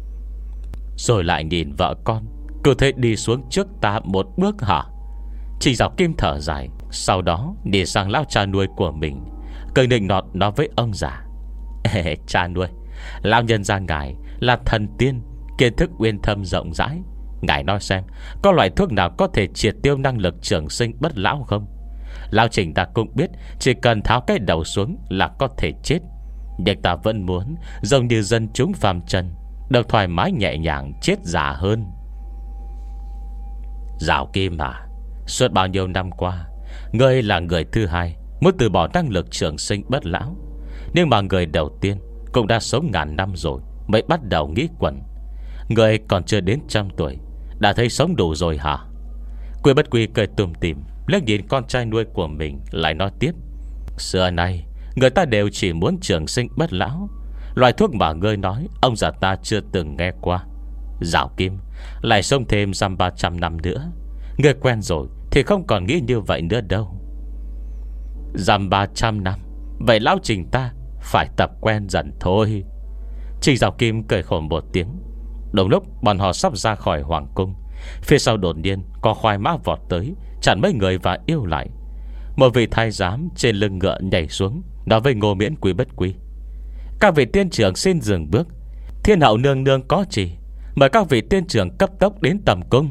Rồi lại nhìn vợ con cứ thế đi xuống trước ta một bước hả? Trình Giảo Kim thở dài, sau đó đi sang lão cha nuôi của mình, cười nịnh nọt nói với ông già: Ê, cha nuôi, lão nhân gia ngài là thần tiên, kiến thức uyên thâm rộng rãi. Ngài nói xem, có loại thuốc nào có thể triệt tiêu năng lực trường sinh bất lão không? Lão Trình ta cũng biết chỉ cần tháo cái đầu xuống là có thể chết, nhưng ta vẫn muốn giống như dân chúng phàm trần, được thoải mái nhẹ nhàng chết già hơn. Giảo Kim à, suốt bao nhiêu năm qua, ngươi là người thứ hai muốn từ bỏ năng lực trường sinh bất lão, nhưng mà người đầu tiên cũng đã sống ngàn năm rồi mới bắt đầu nghĩ quẩn. Ngươi còn chưa đến trăm tuổi đã thấy sống đủ rồi hả? Quy Bất Quy cười tùm tìm liếc nhìn con trai nuôi của mình, lại nói tiếp: Xưa nay người ta đều chỉ muốn trường sinh bất lão. Loại thuốc mà ngươi nói ông già ta chưa từng nghe qua. Giảo Kim, lại sống thêm dăm ba trăm năm nữa, ngươi quen rồi thì không còn nghĩ như vậy nữa đâu. Dăm ba trăm năm, vậy Lão Trình ta phải tập quen dần thôi. Trình Giảo Kim cười khổ một tiếng. Đồng lúc bọn họ sắp ra khỏi hoàng cung, phía sau đột nhiên có khoái mã vọt tới, chặn mấy người và yêu lại. Một vị thái giám trên lưng ngựa nhảy xuống, nói với Ngô Miễn Quý Bất Quy: Các vị tiên trưởng xin dừng bước, thiên hậu nương nương có chỉ, mời các vị tiên trưởng cấp tốc đến tầm cung.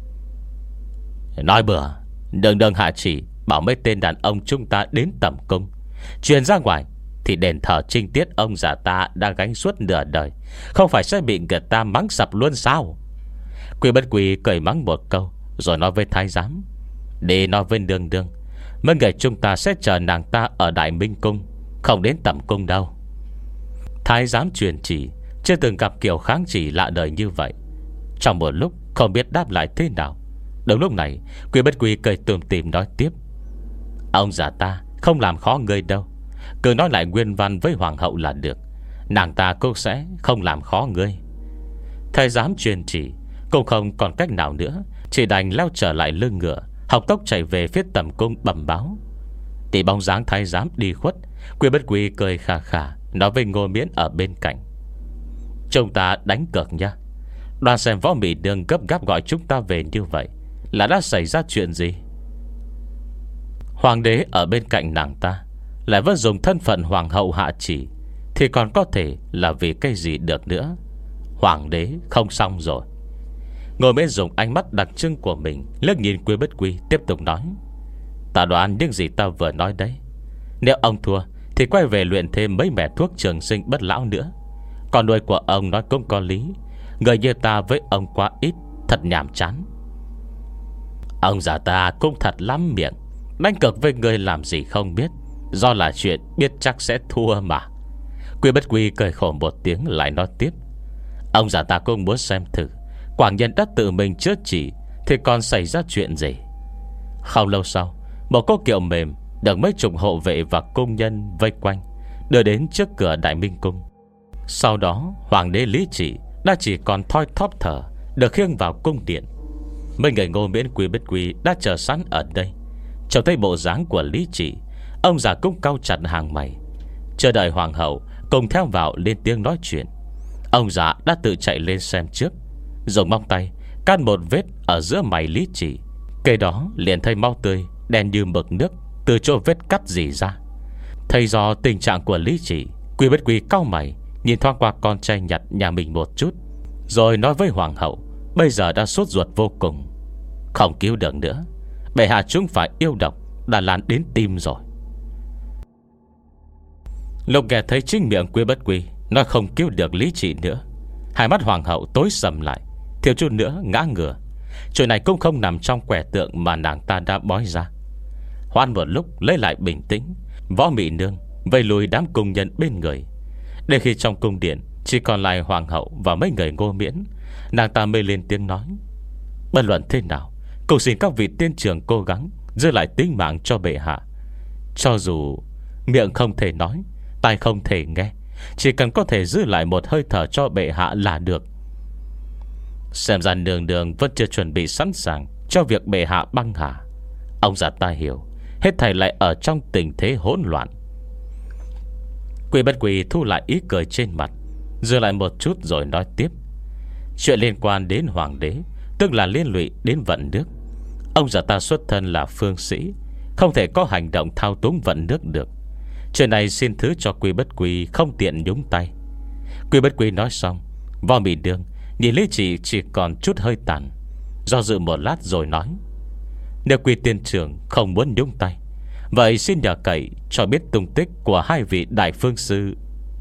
Nói bừa, đừng đừng hạ chỉ bảo mấy tên đàn ông chúng ta đến tầm cung, truyền ra ngoài thì đền thờ trinh tiết ông già ta đang gánh suốt nửa đời, không phải sẽ bị người ta mắng sập luôn sao? Quý Bất Quy cười mắng một câu, rồi nói với thái giám: Đi nói với nương nương, mấy người chúng ta sẽ chờ nàng ta ở Đại Minh Cung, không đến tầm cung đâu. Thái giám truyền chỉ chưa từng gặp kiểu kháng chỉ lạ đời như vậy. Trong một lúc không biết đáp lại thế nào. Đúng lúc này Quý Bất Quy cười tùm tìm nói tiếp: Ông già ta không làm khó ngươi đâu, cứ nói lại nguyên văn với hoàng hậu là được, nàng ta cũng sẽ không làm khó ngươi. Thái giám truyền chỉ cũng không còn cách nào nữa, chỉ đành leo trở lại lưng ngựa, học tốc chạy về phía tầm cung bẩm báo. Thì bóng dáng thái giám đi khuất, Quy Bất Quy cười khà khà nói với Ngô Miễn ở bên cạnh: chúng ta đánh cược nha. Đoàn xem Võ Mị Nương gấp gáp gọi chúng ta về như vậy là đã xảy ra chuyện gì? Hoàng đế ở bên cạnh nàng ta lại vẫn dùng thân phận hoàng hậu hạ chỉ, thì còn có thể là vì cái gì được nữa? Hoàng đế không xong rồi. Ngô Miễn dùng ánh mắt đặc trưng của mình liếc nhìn Quy Bất Quy, tiếp tục nói: ta đoán những gì ta vừa nói đấy. Nếu ông thua thì quay về luyện thêm mấy mẻ thuốc trường sinh bất lão nữa. Còn nuôi của ông nói cũng có lý. Người như ta với ông quá ít, thật nhàm chán. Ông già ta cũng thật lắm miệng. Đánh cược với người làm gì không biết, do là chuyện biết chắc sẽ thua mà. Quy Bất Quy cười khổ một tiếng lại nói tiếp: ông già ta cũng muốn xem thử Quảng Nhân đã tự mình chữa trị thì còn xảy ra chuyện gì. Không lâu sau, một cỗ kiệu mềm được mấy chục hộ vệ và công nhân vây quanh, đưa đến trước cửa Đại Minh Cung. Sau đó Hoàng đế Lý Trị đã chỉ còn thoi thóp thở, được khiêng vào cung điện. Mấy người Ngô Miễn, Quy Bất Quy đã chờ sẵn ở đây. Trông thấy bộ dáng của Lý Trị, ông già cũng cau chặt hàng mày, chờ đợi hoàng hậu cùng theo vào lên tiếng nói chuyện. Ông già đã tự chạy lên xem trước, dùng móng tay cắt một vết ở giữa mày Lý Trị. Cây đó liền thấy máu tươi đen như mực nước từ chỗ vết cắt rỉ ra. Thấy do tình trạng của Lý Trị, Quy Bất Quy cau mày, nhìn thoáng qua con trai nhặt nhà mình một chút, rồi nói với hoàng hậu bây giờ đã sốt ruột vô cùng. Không cứu được nữa, bệ hạ chúng phải yêu độc đã lan đến tim rồi. Lúc nghe thấy chính miệng Quy Bất Quy nói không cứu được Lý Trị nữa, hai mắt hoàng hậu tối sầm lại, thiếu chút nữa ngã ngửa. Chuyện này cũng không nằm trong quẻ tượng mà nàng ta đã bói ra. Hoan một lúc lấy lại bình tĩnh, Võ Mị Nương vây lùi đám cung nhân bên người. Đến khi trong cung điện chỉ còn lại hoàng hậu và mấy người Ngô Miễn, nàng ta mới lên tiếng nói: bất luận thế nào, cầu xin các vị tiên trưởng cố gắng giữ lại tính mạng cho bệ hạ. Cho dù miệng không thể nói, tai không thể nghe, chỉ cần có thể giữ lại một hơi thở cho bệ hạ là được. Xem ra nương nương vẫn chưa chuẩn bị sẵn sàng cho việc bệ hạ băng hà. Ông già ta hiểu, hết thảy lại ở trong tình thế hỗn loạn. Quy Bất Quy thu lại ý cười trên mặt, dừng lại một chút rồi nói tiếp: chuyện liên quan đến hoàng đế, tức là liên lụy đến vận nước. Ông già ta xuất thân là phương sĩ, không thể có hành động thao túng vận nước được. Chuyện này xin thứ cho Quy Bất Quy không tiện nhúng tay. Quy Bất Quy nói xong, Võ Mị Nương nhìn Lý Trị chỉ còn chút hơi tàn, do dự một lát rồi nói: nếu Quy tiên trưởng không muốn nhúng tay, vậy xin nhờ cậy cho biết tung tích của hai vị đại phương sư.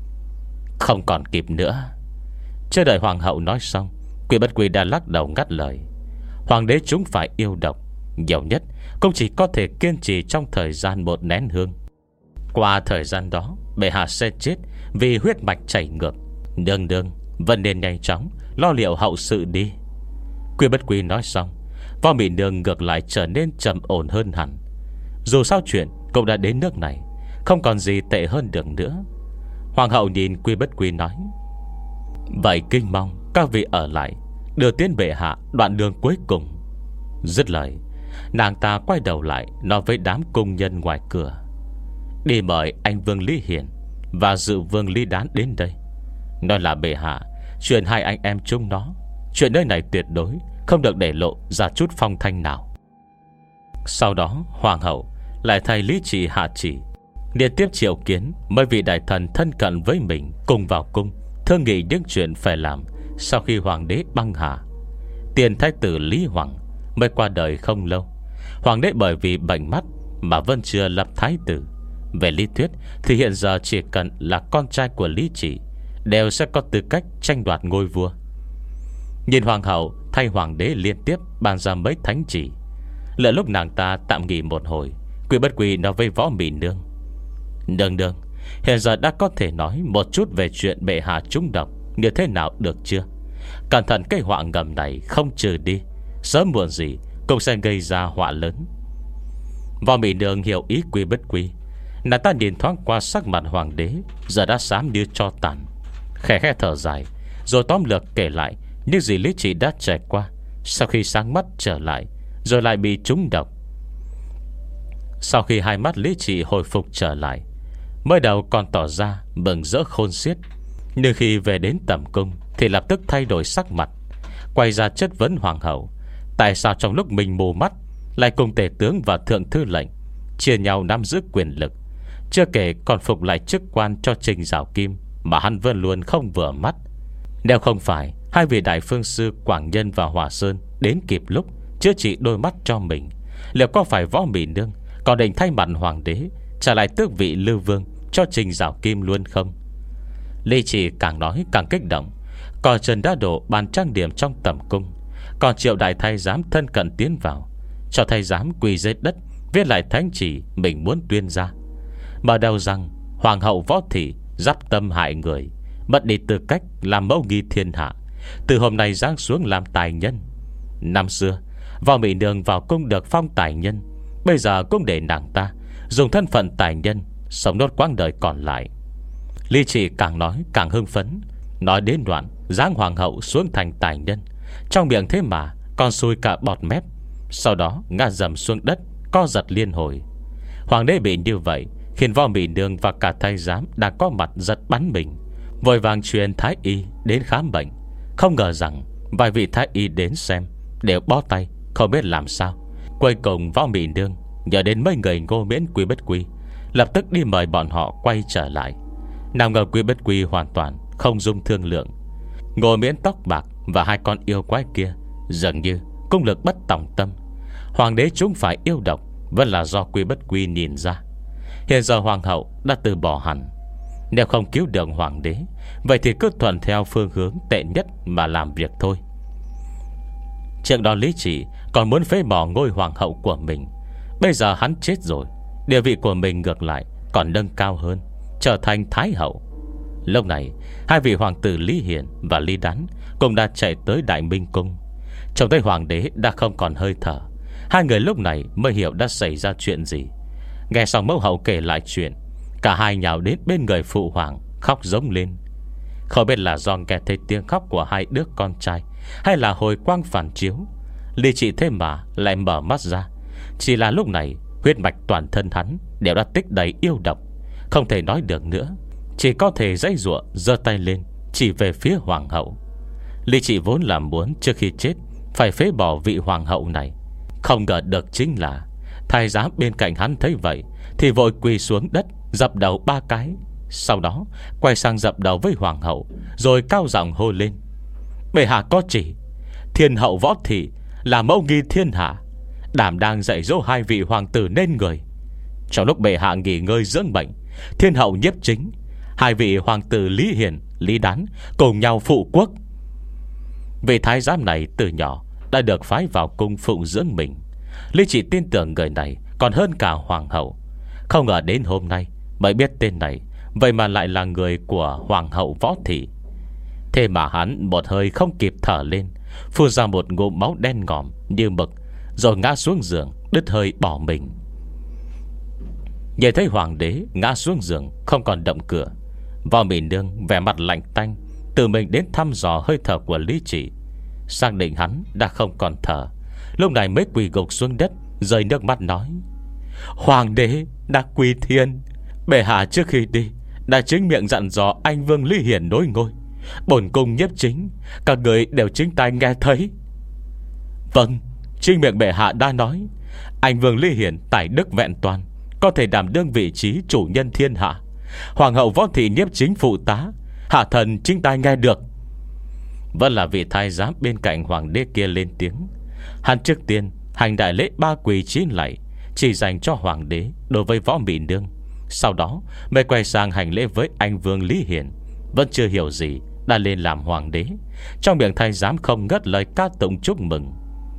Không còn kịp nữa. Chưa đợi hoàng hậu nói xong, Quy Bất Quy đã lắc đầu ngắt lời: hoàng đế chúng phải yêu độc, nhiều nhất cũng chỉ có thể kiên trì trong thời gian một nén hương. Qua thời gian đó, bệ hạ sẽ chết vì huyết mạch chảy ngược. Nương nương vẫn nên nhanh chóng lo liệu hậu sự đi. Quy Bất Quy nói xong, Võ Mị Nương ngược lại trở nên trầm ổn hơn hẳn. Dù sao chuyện cũng đã đến nước này, không còn gì tệ hơn được nữa. Hoàng hậu nhìn Quy Bất Quy nói: vậy kinh mong các vị ở lại, đưa tiến bệ hạ đoạn đường cuối cùng. Dứt lời, nàng ta quay đầu lại nói với đám cung nhân ngoài cửa: đi mời anh Vương Lý Hiển và Dự Vương Lý Đán đến đây. Nói là bệ hạ chuyện hai anh em chúng nó, chuyện nơi này tuyệt đối không được để lộ ra chút phong thanh nào. Sau đó hoàng hậu lại thay Lý Trị hạ chỉ, liên tiếp triệu kiến mấy vị đại thần thân cận với mình cùng vào cung, thương nghị những chuyện phải làm sau khi hoàng đế băng hà. Tiền thái tử Lý Hoàng mới qua đời không lâu. Hoàng đế bởi vì bệnh mắt mà vẫn chưa lập thái tử. Về lý thuyết thì hiện giờ chỉ cần là con trai của Lý Trị đều sẽ có tư cách tranh đoạt ngôi vua. Nhìn hoàng hậu thay hoàng đế liên tiếp ban ra mấy thánh chỉ, lỡ lúc nàng ta tạm nghỉ một hồi, Quy Bất Quy nói với Võ Mị Nương: nương nương, hiện giờ đã có thể nói một chút về chuyện bệ hạ trúng độc như thế nào được chưa? Cẩn thận cái họa ngầm này không trừ đi, sớm muộn gì cũng sẽ gây ra họa lớn. Võ Mị Nương hiểu ý Quy Bất Quy. Nàng ta nhìn thoáng qua sắc mặt hoàng đế giờ đã xám như tro tàn, khẽ khẽ thở dài, rồi tóm lược kể lại những gì Lý Trị đã trải qua sau khi sáng mắt trở lại, rồi lại bị trúng độc Sau khi hai mắt Lý Trị hồi phục trở lại, mới đầu còn tỏ ra mừng rỡ khôn xiết, nhưng khi về đến tẩm cung thì lập tức thay đổi sắc mặt, quay ra chất vấn hoàng hậu tại sao trong lúc mình mù mắt lại cùng tể tướng và thượng thư lệnh chia nhau nắm giữ quyền lực, chưa kể còn phục lại chức quan cho Trình Giảo Kim mà hắn vẫn luôn không vừa mắt. Nếu không phải hai vị đại phương sư Quảng Nhân và Hòa Sơn đến kịp lúc chữa trị đôi mắt cho mình, liệu có phải Võ Mị Nương còn định thay mặt hoàng đế trả lại tước vị Lưu Vương cho Trình Giảo Kim luôn không? Lý Chỉ càng nói càng kích động, còn Trần đã đổ bàn trang điểm trong tẩm cung, còn triệu đại thái giám thân cận tiến vào, cho thái giám quỳ dưới đất viết lại thánh chỉ mình muốn tuyên ra, mở đầu rằng hoàng hậu Võ Thị dắp tâm hại người, mất đi tư cách làm mẫu nghi thiên hạ, từ hôm nay giáng xuống làm tài nhân. Năm xưa Võ Mị Nương vào cung được phong tài nhân, bây giờ cũng để nàng ta dùng thân phận tài nhân sống nốt quãng đời còn lại. Lý Trị càng nói càng hưng phấn, nói đến đoạn giáng hoàng hậu xuống thành tài nhân, trong miệng thế mà còn sùi cả bọt mép, sau đó ngã dầm xuống đất, co giật liên hồi. Hoàng đế bị như vậy khiến Võ Mị Nương và cả thái giám đang có mặt giật bắn mình, vội vàng truyền thái y đến khám bệnh. Không ngờ rằng vài vị thái y đến xem đều bó tay không biết làm sao. Cuối cùng Võ Mị Nương nhờ đến mấy người Ngô Miễn Quý Bất Quy, lập tức đi mời bọn họ quay trở lại. Nào ngờ Quý Bất Quy hoàn toàn không dung thương lượng. Ngô Miễn tóc bạc và hai con yêu quái kia dường như công lực bất tòng tâm. Hoàng đế chúng phải yêu độc vẫn là do Quý Bất Quy nhìn ra. Hiện giờ hoàng hậu đã từ bỏ hẳn, nếu không cứu được hoàng đế, vậy thì cứ thuận theo phương hướng tệ nhất mà làm việc thôi. Trước đó Lý Chỉ còn muốn phế bỏ ngôi hoàng hậu của mình, bây giờ hắn chết rồi, địa vị của mình ngược lại còn nâng cao hơn, trở thành thái hậu. Lúc này hai vị hoàng tử Lý Hiển và Lý Đán cũng đã chạy tới Đại Minh Cung. Trông thấy hoàng đế đã không còn hơi thở, hai người lúc này mới hiểu đã xảy ra chuyện gì. Nghe xong mẫu hậu kể lại chuyện, cả hai nhào đến bên người phụ hoàng khóc giống lên. Không biết là do nghe thấy tiếng khóc của hai đứa con trai, hay là hồi quang phản chiếu, Lý Trị thế mà lại mở mắt ra. Chỉ là lúc này huyết mạch toàn thân hắn đều đã tích đầy yêu độc, không thể nói được nữa, chỉ có thể giãy giụa giơ tay lên chỉ về phía hoàng hậu. Lý Trị vốn là muốn trước khi chết phải phế bỏ vị hoàng hậu này, không ngờ được chính là thái giám bên cạnh hắn thấy vậy thì vội quỳ xuống đất dập đầu ba cái, sau đó quay sang dập đầu với hoàng hậu, rồi cao giọng hô lên: bệ hạ có chỉ, thiên hậu Võ Thị là mẫu nghi thiên hạ, đảm đang dạy dỗ hai vị hoàng tử nên người. Trong lúc bệ hạ nghỉ ngơi dưỡng bệnh, thiên hậu Nhiếp Chính, hai vị hoàng tử Lý Hiển, Lý Đán cùng nhau phụ quốc. Vị thái giám này từ nhỏ đã được phái vào cung phụng dưỡng mình. Lý Trị tin tưởng người này còn hơn cả hoàng hậu, không ngờ đến hôm nay mới biết tên này vậy mà lại là người của hoàng hậu Võ Thị. Thế mà hắn một hơi không kịp thở lên, phun ra một ngụm máu đen ngòm như mực, rồi ngã xuống giường đứt hơi bỏ mình. Nhìn thấy hoàng đế ngã xuống giường không còn động cửa, Võ Mị Nương vẻ mặt lạnh tanh tự mình đến thăm dò hơi thở của Lý Trị, xác định hắn đã không còn thở, lúc này mới quỳ gục xuống đất, rơi nước mắt nói: hoàng đế đã quy thiên, bệ hạ trước khi đi đã chính miệng dặn dò anh vương Lý Hiển nối ngôi, bổn cung Nhiếp Chính các người đều chính tai nghe thấy. Vâng, chính miệng bệ hạ đã nói anh vương Lý Hiển tài đức vẹn toàn, có thể đảm đương vị trí chủ nhân thiên hạ. Hoàng hậu Võ Thị Nhiếp Chính phụ tá, hạ thần chính tai nghe được. Vẫn là vị thái giám bên cạnh hoàng đế kia lên tiếng. Hắn trước tiên hành đại lễ ba quỳ chín lạy, chỉ dành cho hoàng đế đối với Võ Mị Nương, sau đó mới quay sang hành lễ với anh vương Lý Hiển. Vẫn chưa hiểu gì đã lên làm hoàng đế, trong miệng thái giám không ngớt lời ca tụng chúc mừng.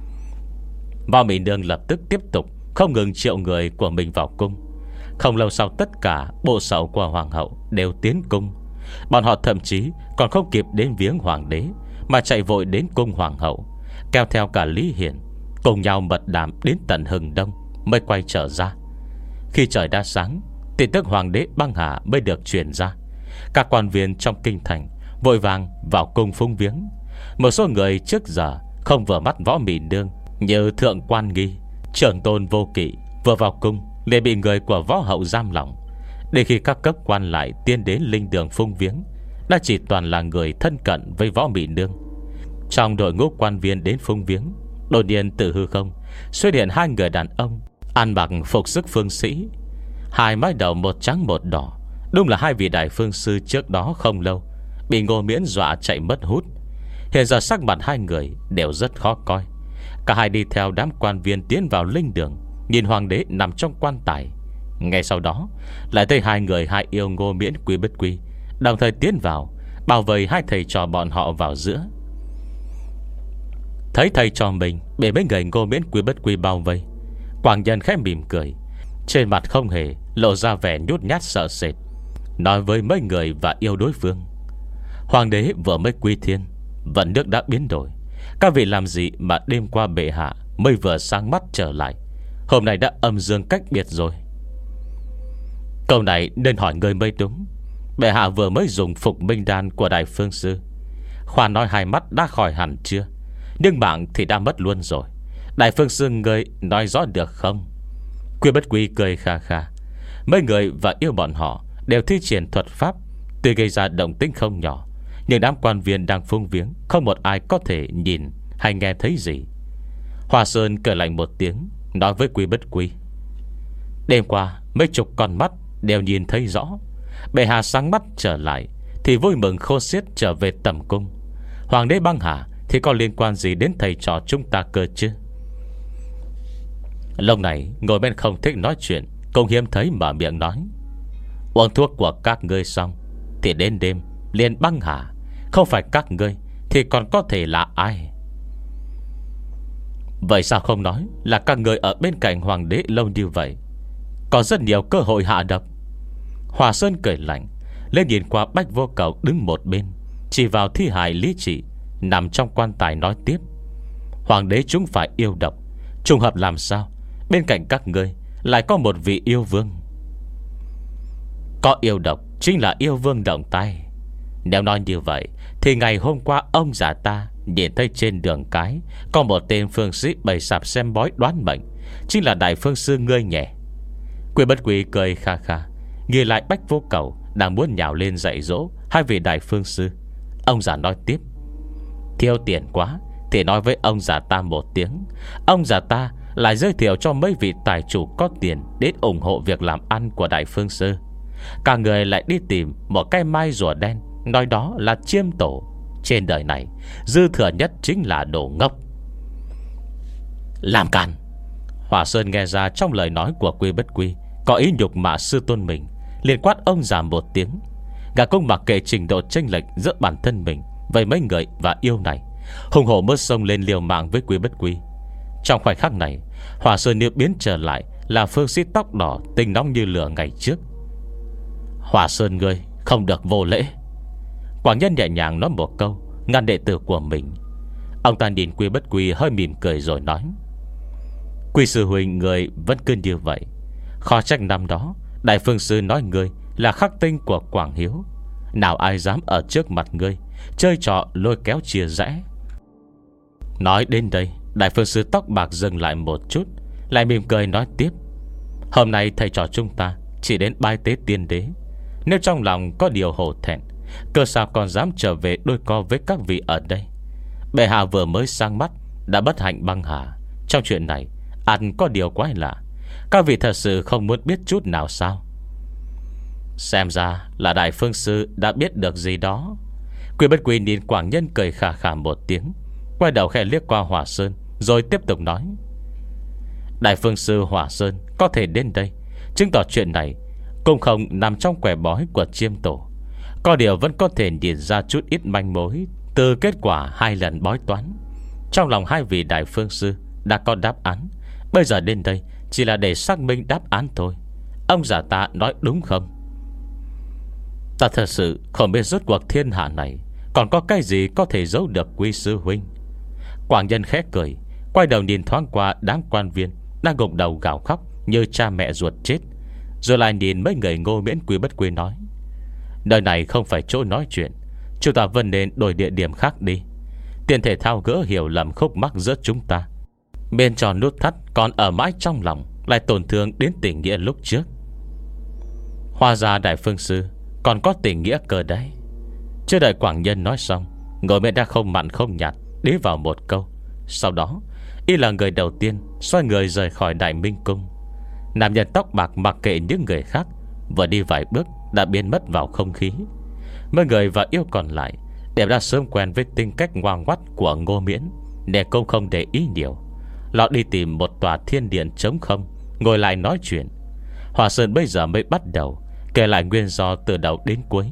Võ Mị Nương lập tức tiếp tục không ngừng triệu người của mình vào cung. Không lâu sau tất cả bộ sậu của hoàng hậu đều tiến cung. Bọn họ thậm chí còn không kịp đến viếng hoàng đế mà chạy vội đến cung hoàng hậu, kéo theo cả Lý Hiển, cùng nhau mật đàm đến tận hừng đông mới quay trở ra. Khi trời đã sáng, tin tức hoàng đế băng hà mới được truyền ra. Các quan viên trong kinh thành vội vàng vào cung phúng viếng. Một số người trước giờ không vừa mắt Võ Mị Nương như Thượng Quan Nghi, Trưởng Tôn Vô Kỵ vừa vào cung liền bị người của võ hậu giam lỏng. Để khi các cấp quan lại tiến đến linh đường phung viếng, đã chỉ toàn là người thân cận với võ Mị Nương. Trong đội ngũ quan viên đến phung viếng, đột nhiên từ hư không xuất hiện hai người đàn ông ăn mặc phục sức phương sĩ, hai mái đầu một trắng một đỏ. Đúng là hai vị đại phương sư trước đó không lâu bị Ngô Miễn dọa chạy mất hút. Hiện giờ sắc mặt hai người đều rất khó coi. Cả hai đi theo đám quan viên tiến vào linh đường, nhìn hoàng đế nằm trong quan tài. Ngay sau đó lại thấy hai người hai yêu Ngô Miễn Quý Bất Quy đồng thời tiến vào, bảo vệ hai thầy trò bọn họ vào giữa. Thấy thầy trò mình bị mấy người Ngô Miễn Quý Bất Quy bao vây, Quảng Nhân khẽ mỉm cười, trên mặt không hề lộ ra vẻ nhút nhát sợ sệt, nói với mấy người và yêu đối phương: Hoàng đế vừa mới quy thiên, vận nước đã biến đổi. Các vị làm gì mà đêm qua bệ hạ mới vừa sáng mắt trở lại, hôm nay đã âm dương cách biệt rồi? Câu này nên hỏi người mới đúng. Bệ hạ vừa mới dùng phục minh đan của đại phương sư, khoa nói hai mắt đã khỏi hẳn chưa, nhưng mạng thì đã mất luôn rồi. Đại phương sư người nói rõ được không? Quy Bất Quy cười kha kha. Mấy người và yêu bọn họ đều thi triển thuật pháp, tuy gây ra động tĩnh không nhỏ, nhưng đám quan viên đang phung viếng không một ai có thể nhìn hay nghe thấy gì. Hòa Sơn cười lạnh một tiếng, nói với Quy Bất Quy: Đêm qua mấy chục con mắt đều nhìn thấy rõ. Bệ hạ sáng mắt trở lại thì vui mừng khôn xiết trở về tầm cung. Hoàng đế băng hà thì có liên quan gì đến thầy trò chúng ta cơ chứ? Lúc này ngồi bên không thích nói chuyện, cũng hiếm thấy mở miệng nói: Uống thuốc của các ngươi xong thì đến đêm liền băng hà. Không phải các ngươi thì còn có thể là ai? Vậy sao không nói là các ngươi ở bên cạnh hoàng đế lâu như vậy, có rất nhiều cơ hội hạ độc? Hòa Sơn cười lạnh, lên nhìn qua Bách Vô Cầu đứng một bên, chỉ vào thi hài Lý Trị nằm trong quan tài nói tiếp: Hoàng đế chúng phải yêu độc, trùng hợp làm sao bên cạnh các ngươi lại có một vị yêu vương? Có yêu độc chính là yêu vương động tay. Nếu nói như vậy thì ngày hôm qua ông già ta nhìn thấy trên đường cái có một tên phương sĩ bày sạp xem bói đoán mệnh, chính là đại phương sư ngươi nhẹ. Quy Bất Quy cười kha kha, nghĩ lại Bách Vô Cầu đang muốn nhào lên dạy dỗ hai vị đại phương sư. Ông già nói tiếp: Thiếu tiền quá thì nói với ông già ta một tiếng, ông già ta lại giới thiệu cho mấy vị tài chủ có tiền đến ủng hộ việc làm ăn của đại phương sư. Cả người lại đi tìm một cái mai rùa đen, nói đó là chiêm tổ. Trên đời này dư thừa nhất chính là đồ ngốc. Làm càn! Hòa Sơn nghe ra trong lời nói của Quy Bất Quy có ý nhục mạ sư tôn mình, liền quát ông già một tiếng. Gã cũng mặc kệ trình độ chênh lệch giữa bản thân mình với mấy người và yêu này, hùng hổ mơ sông lên liều mạng với Quy Bất Quy. Trong khoảnh khắc này, Hòa Sơn nếu biến trở lại là phương sĩ tóc đỏ tinh nóng như lửa ngày trước. Hòa Sơn ngươi không được vô lễ. Quảng Nhân nhẹ nhàng nói một câu, ngăn đệ tử của mình. Ông ta nhìn Quy Bất Quy hơi mỉm cười rồi nói: Quy sư huynh người vẫn cứ như vậy. Khó trách năm đó đại phương sư nói ngươi là khắc tinh của Quảng Hiếu. Nào ai dám ở trước mặt ngươi chơi trò lôi kéo chia rẽ. Nói đến đây, đại phương sư tóc bạc dừng lại một chút, lại mỉm cười nói tiếp: Hôm nay thầy trò chúng ta chỉ đến bái tế tiên đế. Nếu trong lòng có điều hổ thẹn, cơ sao còn dám trở về đôi co với các vị ở đây? Bệ hạ vừa mới sang mắt đã bất hạnh băng hà. Trong chuyện này ăn có điều quái lạ. Các vị thật sự không muốn biết chút nào sao? Xem ra là đại phương sư đã biết được gì đó. Quy Bất Quy nhìn Quảng Nhân cười khà khà một tiếng, quay đầu khẽ liếc qua Hỏa Sơn, rồi tiếp tục nói: Đại phương sư Hỏa Sơn có thể đến đây, chứng tỏ chuyện này cũng không nằm trong quẻ bói của chiêm tổ. Có điều vẫn có thể nhìn ra chút ít manh mối từ kết quả hai lần bói toán. Trong lòng hai vị đại phương sư đã có đáp án, bây giờ đến đây chỉ là để xác minh đáp án thôi. Ông già ta nói đúng không? Ta thật sự không biết rốt cuộc thiên hạ này còn có cái gì có thể giấu được Quy sư huynh. Quảng Nhân khẽ cười, quay đầu nhìn thoáng qua đám quan viên đang gục đầu gào khóc như cha mẹ ruột chết, rồi lại nhìn mấy người Ngô Miễn Quy Bất Quy nói: Nơi này không phải chỗ nói chuyện, chúng ta vẫn nên đổi địa điểm khác đi. Tiền thể thao gỡ hiểu lầm khúc mắc giữa chúng ta. Bên tròn nút thắt còn ở mãi trong lòng, lại tổn thương đến tình nghĩa lúc trước. Hóa ra Đại Phương Sư còn có tình nghĩa cơ đấy. Chưa đợi Quảng Nhân nói xong, Ngô Miễn đã không mặn không nhạt đế vào một câu. Sau đó y là người đầu tiên xoay người rời khỏi Đại Minh Cung. Nam nhân tóc bạc mặc kệ những người khác, vừa đi vài bước đã biến mất vào không khí. Mấy người và yêu còn lại đều đã sớm quen với tính cách ngoan ngoắt của Ngô Miễn, nên cũng không để ý nhiều. Lọt đi tìm một tòa thiên điện trống không, ngồi lại nói chuyện. Hòa Sơn bây giờ mới bắt đầu kể lại nguyên do từ đầu đến cuối.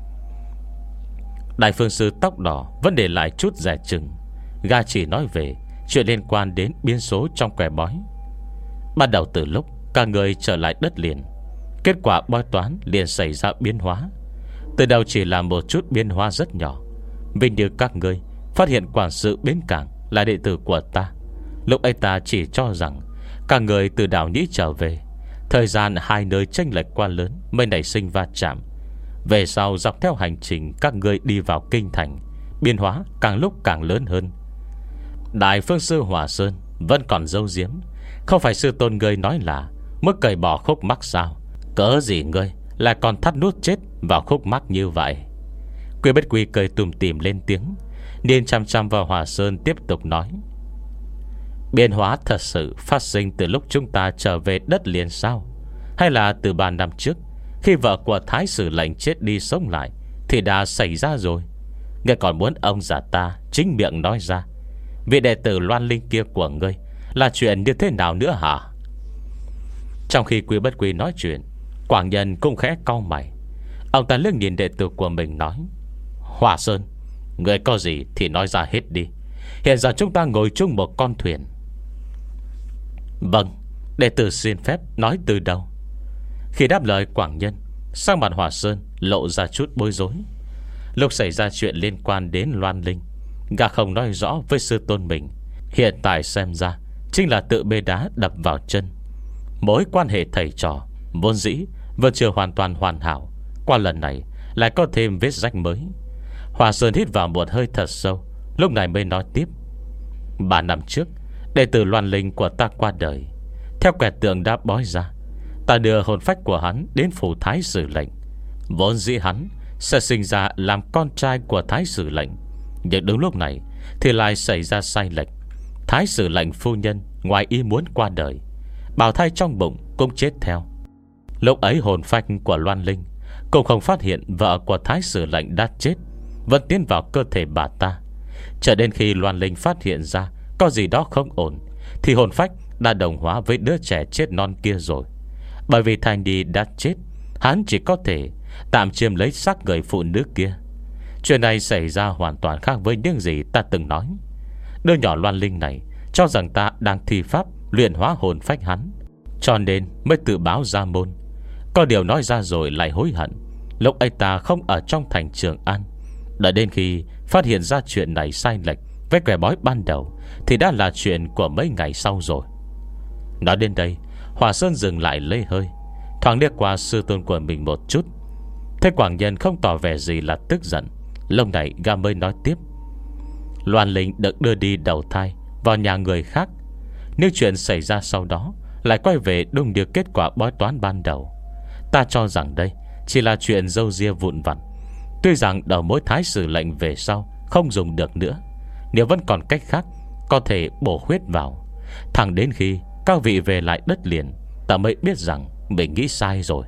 Đại Phương Sư tóc đỏ vẫn để lại chút dè chừng. Gã chỉ nói về chuyện liên quan đến biến số trong quẻ bói. Bắt đầu từ lúc cả người trở lại đất liền, kết quả bói toán liền xảy ra biến hóa. Từ đầu chỉ là một chút biến hóa rất nhỏ. Vì như các ngươi phát hiện quản sự bến cảng là đệ tử của ta, lúc ấy ta chỉ cho rằng cả người từ đảo Nhĩ trở về, thời gian hai nơi chênh lệch quá lớn mới nảy sinh va chạm. Về sau dọc theo hành trình các ngươi đi vào kinh thành, biến hóa càng lúc càng lớn hơn. Đại Phương Sư Hòa Sơn vẫn còn giấu giếm. Không phải sư tôn ngươi nói là mới cởi bỏ khúc mắc sao? Cớ gì ngươi lại còn thắt nút chết vào khúc mắc như vậy? Quy Bất Quy cười tùm tìm lên tiếng, nhìn chăm chăm vào Hòa Sơn tiếp tục nói: biến hóa thật sự phát sinh từ lúc chúng ta trở về đất liền sao? Hay là từ ba năm trước, khi vợ của Thái Sử Lệnh chết đi sống lại, thì đã xảy ra rồi? Ngươi còn muốn ông già ta chính miệng nói ra vị đệ tử Loan Linh kia của ngươi là chuyện như thế nào nữa hả? Trong khi Quy Bất Quy nói chuyện, Quảng Nhân cũng khẽ cau mày. Ông ta liếc nhìn đệ tử của mình nói: Hòa Sơn, ngươi có gì thì nói ra hết đi. Hiện giờ chúng ta ngồi chung một con thuyền. Vâng, đệ tử xin phép nói từ đầu. Khi đáp lời Quảng Nhân, sang mặt Hòa Sơn lộ ra chút bối rối. Lúc xảy ra chuyện liên quan đến Loan Linh, gã không nói rõ với sư tôn mình. Hiện tại xem ra chính là tự bê đá đập vào chân. Mối quan hệ thầy trò vốn dĩ vẫn chưa hoàn toàn hoàn hảo, qua lần này lại có thêm vết rách mới. Hòa Sơn hít vào một hơi thật sâu, lúc này mới nói tiếp: Ba năm trước, đệ tử Loan Linh của ta qua đời. Theo quẻ tượng đã bói ra, ta đưa hồn phách của hắn đến phủ Thái Sử Lệnh. Vốn dĩ hắn sẽ sinh ra làm con trai của Thái Sử Lệnh, nhưng đúng lúc này thì lại xảy ra sai lệch. Thái Sử Lệnh phu nhân ngoài ý muốn qua đời, bào thai trong bụng cũng chết theo. Lúc ấy hồn phách của Loan Linh cũng không phát hiện vợ của Thái Sử Lệnh đã chết, vẫn tiến vào cơ thể bà ta. Cho đến khi Loan Linh phát hiện ra có gì đó không ổn, thì hồn phách đã đồng hóa với đứa trẻ chết non kia rồi. Bởi vì thai nhi đã chết, hắn chỉ có thể tạm chiếm lấy xác người phụ nữ kia. Chuyện này xảy ra hoàn toàn khác với những gì ta từng nói. Đứa nhỏ Loan Linh này cho rằng ta đang thi pháp luyện hóa hồn phách hắn, cho nên mới tự báo ra môn. Có điều nói ra rồi lại hối hận. Lúc ấy ta không ở trong thành Trường An. Đợi đến khi phát hiện ra chuyện này sai lệch với quẻ bói ban đầu, thì đã là chuyện của mấy ngày sau rồi. Nói đến đây, Hòa Sơn dừng lại lấy hơi, thoáng liếc qua sư tôn của mình một chút. Thế Quảng Nhân không tỏ vẻ gì là tức giận. Lúc này gã mới nói tiếp: Loan Linh được đưa đi đầu thai vào nhà người khác. Nếu chuyện xảy ra sau đó lại quay về đúng như kết quả bói toán ban đầu, ta cho rằng đây chỉ là chuyện râu ria vụn vặt. Tuy rằng đầu mối Thái Sử Lệnh về sau không dùng được nữa, nếu vẫn còn cách khác có thể bổ huyết vào. Thẳng đến khi các vị về lại đất liền, ta mới biết rằng mình nghĩ sai rồi.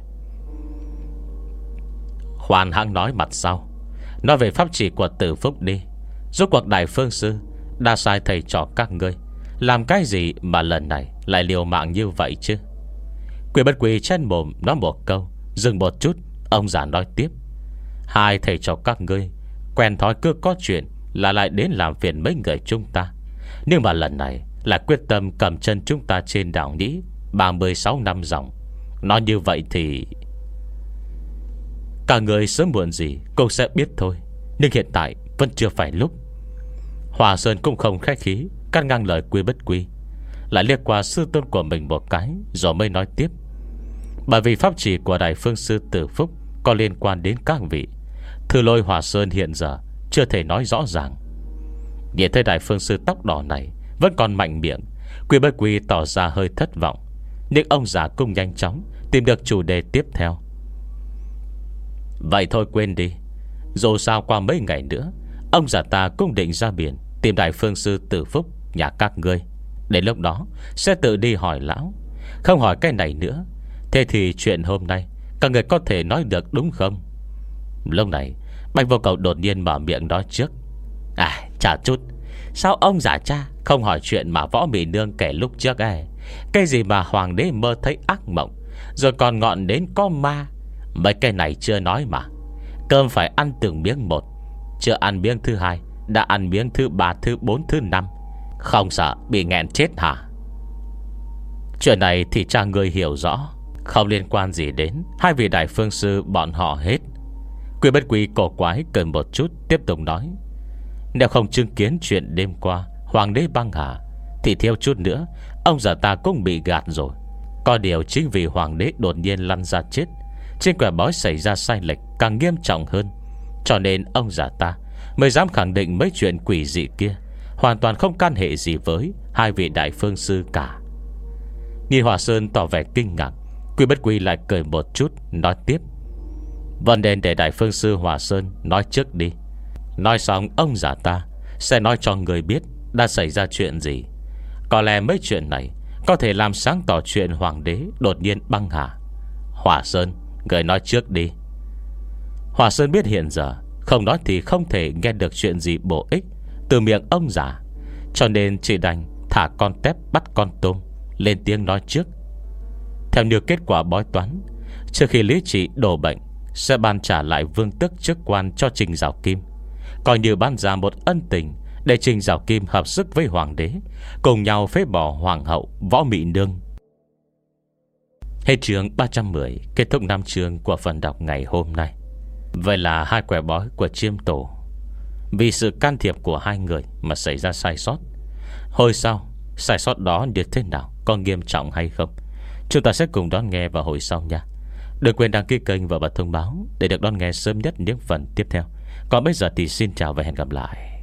Hoàn hãng nói mặt sau, nói về pháp chỉ của Tử Phúc đi. Rốt cuộc Đại Phương Sư đã sai thầy trò các ngươi làm cái gì mà lần này lại liều mạng như vậy chứ? Quy Bất Quy chen mồm nói một câu, dừng một chút, ông già nói tiếp: Hai thầy trò các ngươi quen thói cứ có chuyện là lại đến làm phiền mấy người chúng ta, nhưng mà lần này là quyết tâm cầm chân chúng ta trên đảo Nhĩ ba mươi sáu năm dòng. Nói như vậy thì cả người sớm muộn gì cũng sẽ biết thôi, nhưng hiện tại vẫn chưa phải lúc. Hòa Sơn cũng không khách khí cắt ngang lời Quy Bất Quy, lại liếc qua sư tôn của mình một cái, rồi mới nói tiếp: Bởi vì pháp chỉ của Đại Phương Sư Tử Phúc có liên quan đến các vị, Thư Lôi Hòa Sơn hiện giờ chưa thể nói rõ ràng. Nhìn thấy Đại Phương Sư tóc đỏ này vẫn còn mạnh miệng, Quy Bất Quy tỏ ra hơi thất vọng. Nhưng ông già cũng nhanh chóng tìm được chủ đề tiếp theo. Vậy thôi quên đi, dù sao qua mấy ngày nữa ông già ta cũng định ra biển tìm Đại Phương Sư Tử Phúc nhà các ngươi. Đến lúc đó sẽ tự đi hỏi lão. Không hỏi cái này nữa. Thế thì chuyện hôm nay các người có thể nói được đúng không? Lúc này Bạch Vô Cầu đột nhiên mở miệng nói trước. À chả chút, sao ông già cha không hỏi chuyện mà Võ Mị Nương kể lúc trước ấy? Cái gì mà hoàng đế mơ thấy ác mộng, rồi còn ngọn đến có ma, mấy cái này chưa nói mà. Cơm phải ăn từng miếng một, chưa ăn miếng thứ hai đã ăn miếng thứ ba, thứ bốn, thứ năm. Không sợ bị nghẹn chết hả? Chuyện này thì cha người hiểu rõ, không liên quan gì đến hai vị Đại Phương Sư bọn họ hết. Quy Bất Quy cổ quái cười một chút, tiếp tục nói. Nếu không chứng kiến chuyện đêm qua hoàng đế băng hà, thì thiếu chút nữa ông già ta cũng bị gạt rồi. Có điều chính vì hoàng đế đột nhiên lăn ra chết, trên quẻ bói xảy ra sai lệch càng nghiêm trọng hơn, cho nên ông già ta mới dám khẳng định mấy chuyện quỷ dị kia hoàn toàn không can hệ gì với hai vị Đại Phương Sư cả. Nghi Hòa Sơn tỏ vẻ kinh ngạc. Quy Bất Quy lại cười một chút, nói tiếp. Vấn đề để Đại Phương Sư Hòa Sơn nói trước đi. Nói xong ông già ta sẽ nói cho người biết đã xảy ra chuyện gì. Có lẽ mấy chuyện này có thể làm sáng tỏ chuyện hoàng đế đột nhiên băng hà. Hòa Sơn, người nói trước đi. Hòa Sơn biết hiện giờ không nói thì không thể nghe được chuyện gì bổ ích từ miệng ông già, cho nên chỉ đành thả con tép bắt con tôm, lên tiếng nói trước. Theo như kết quả bói toán, trước khi Lý Trị đổ bệnh sẽ ban trả lại vương tước chức quan cho Trình Giảo Kim, coi như ban ra một ân tình để Trình Giảo Kim hợp sức với hoàng đế, cùng nhau phế bỏ hoàng hậu Võ Mị Nương. Hết chương ba trăm mười. Kết thúc năm chương của phần đọc ngày hôm nay. Vậy là hai quẻ bói của Chiêm Tổ vì sự can thiệp của hai người mà xảy ra sai sót. Hồi sau sai sót đó như thế nào, có nghiêm trọng hay không, chúng ta sẽ cùng đón nghe vào hồi sau nha. Đừng quên đăng ký kênh và bật thông báo để được đón nghe sớm nhất những phần tiếp theo. Còn bây giờ thì xin chào và hẹn gặp lại.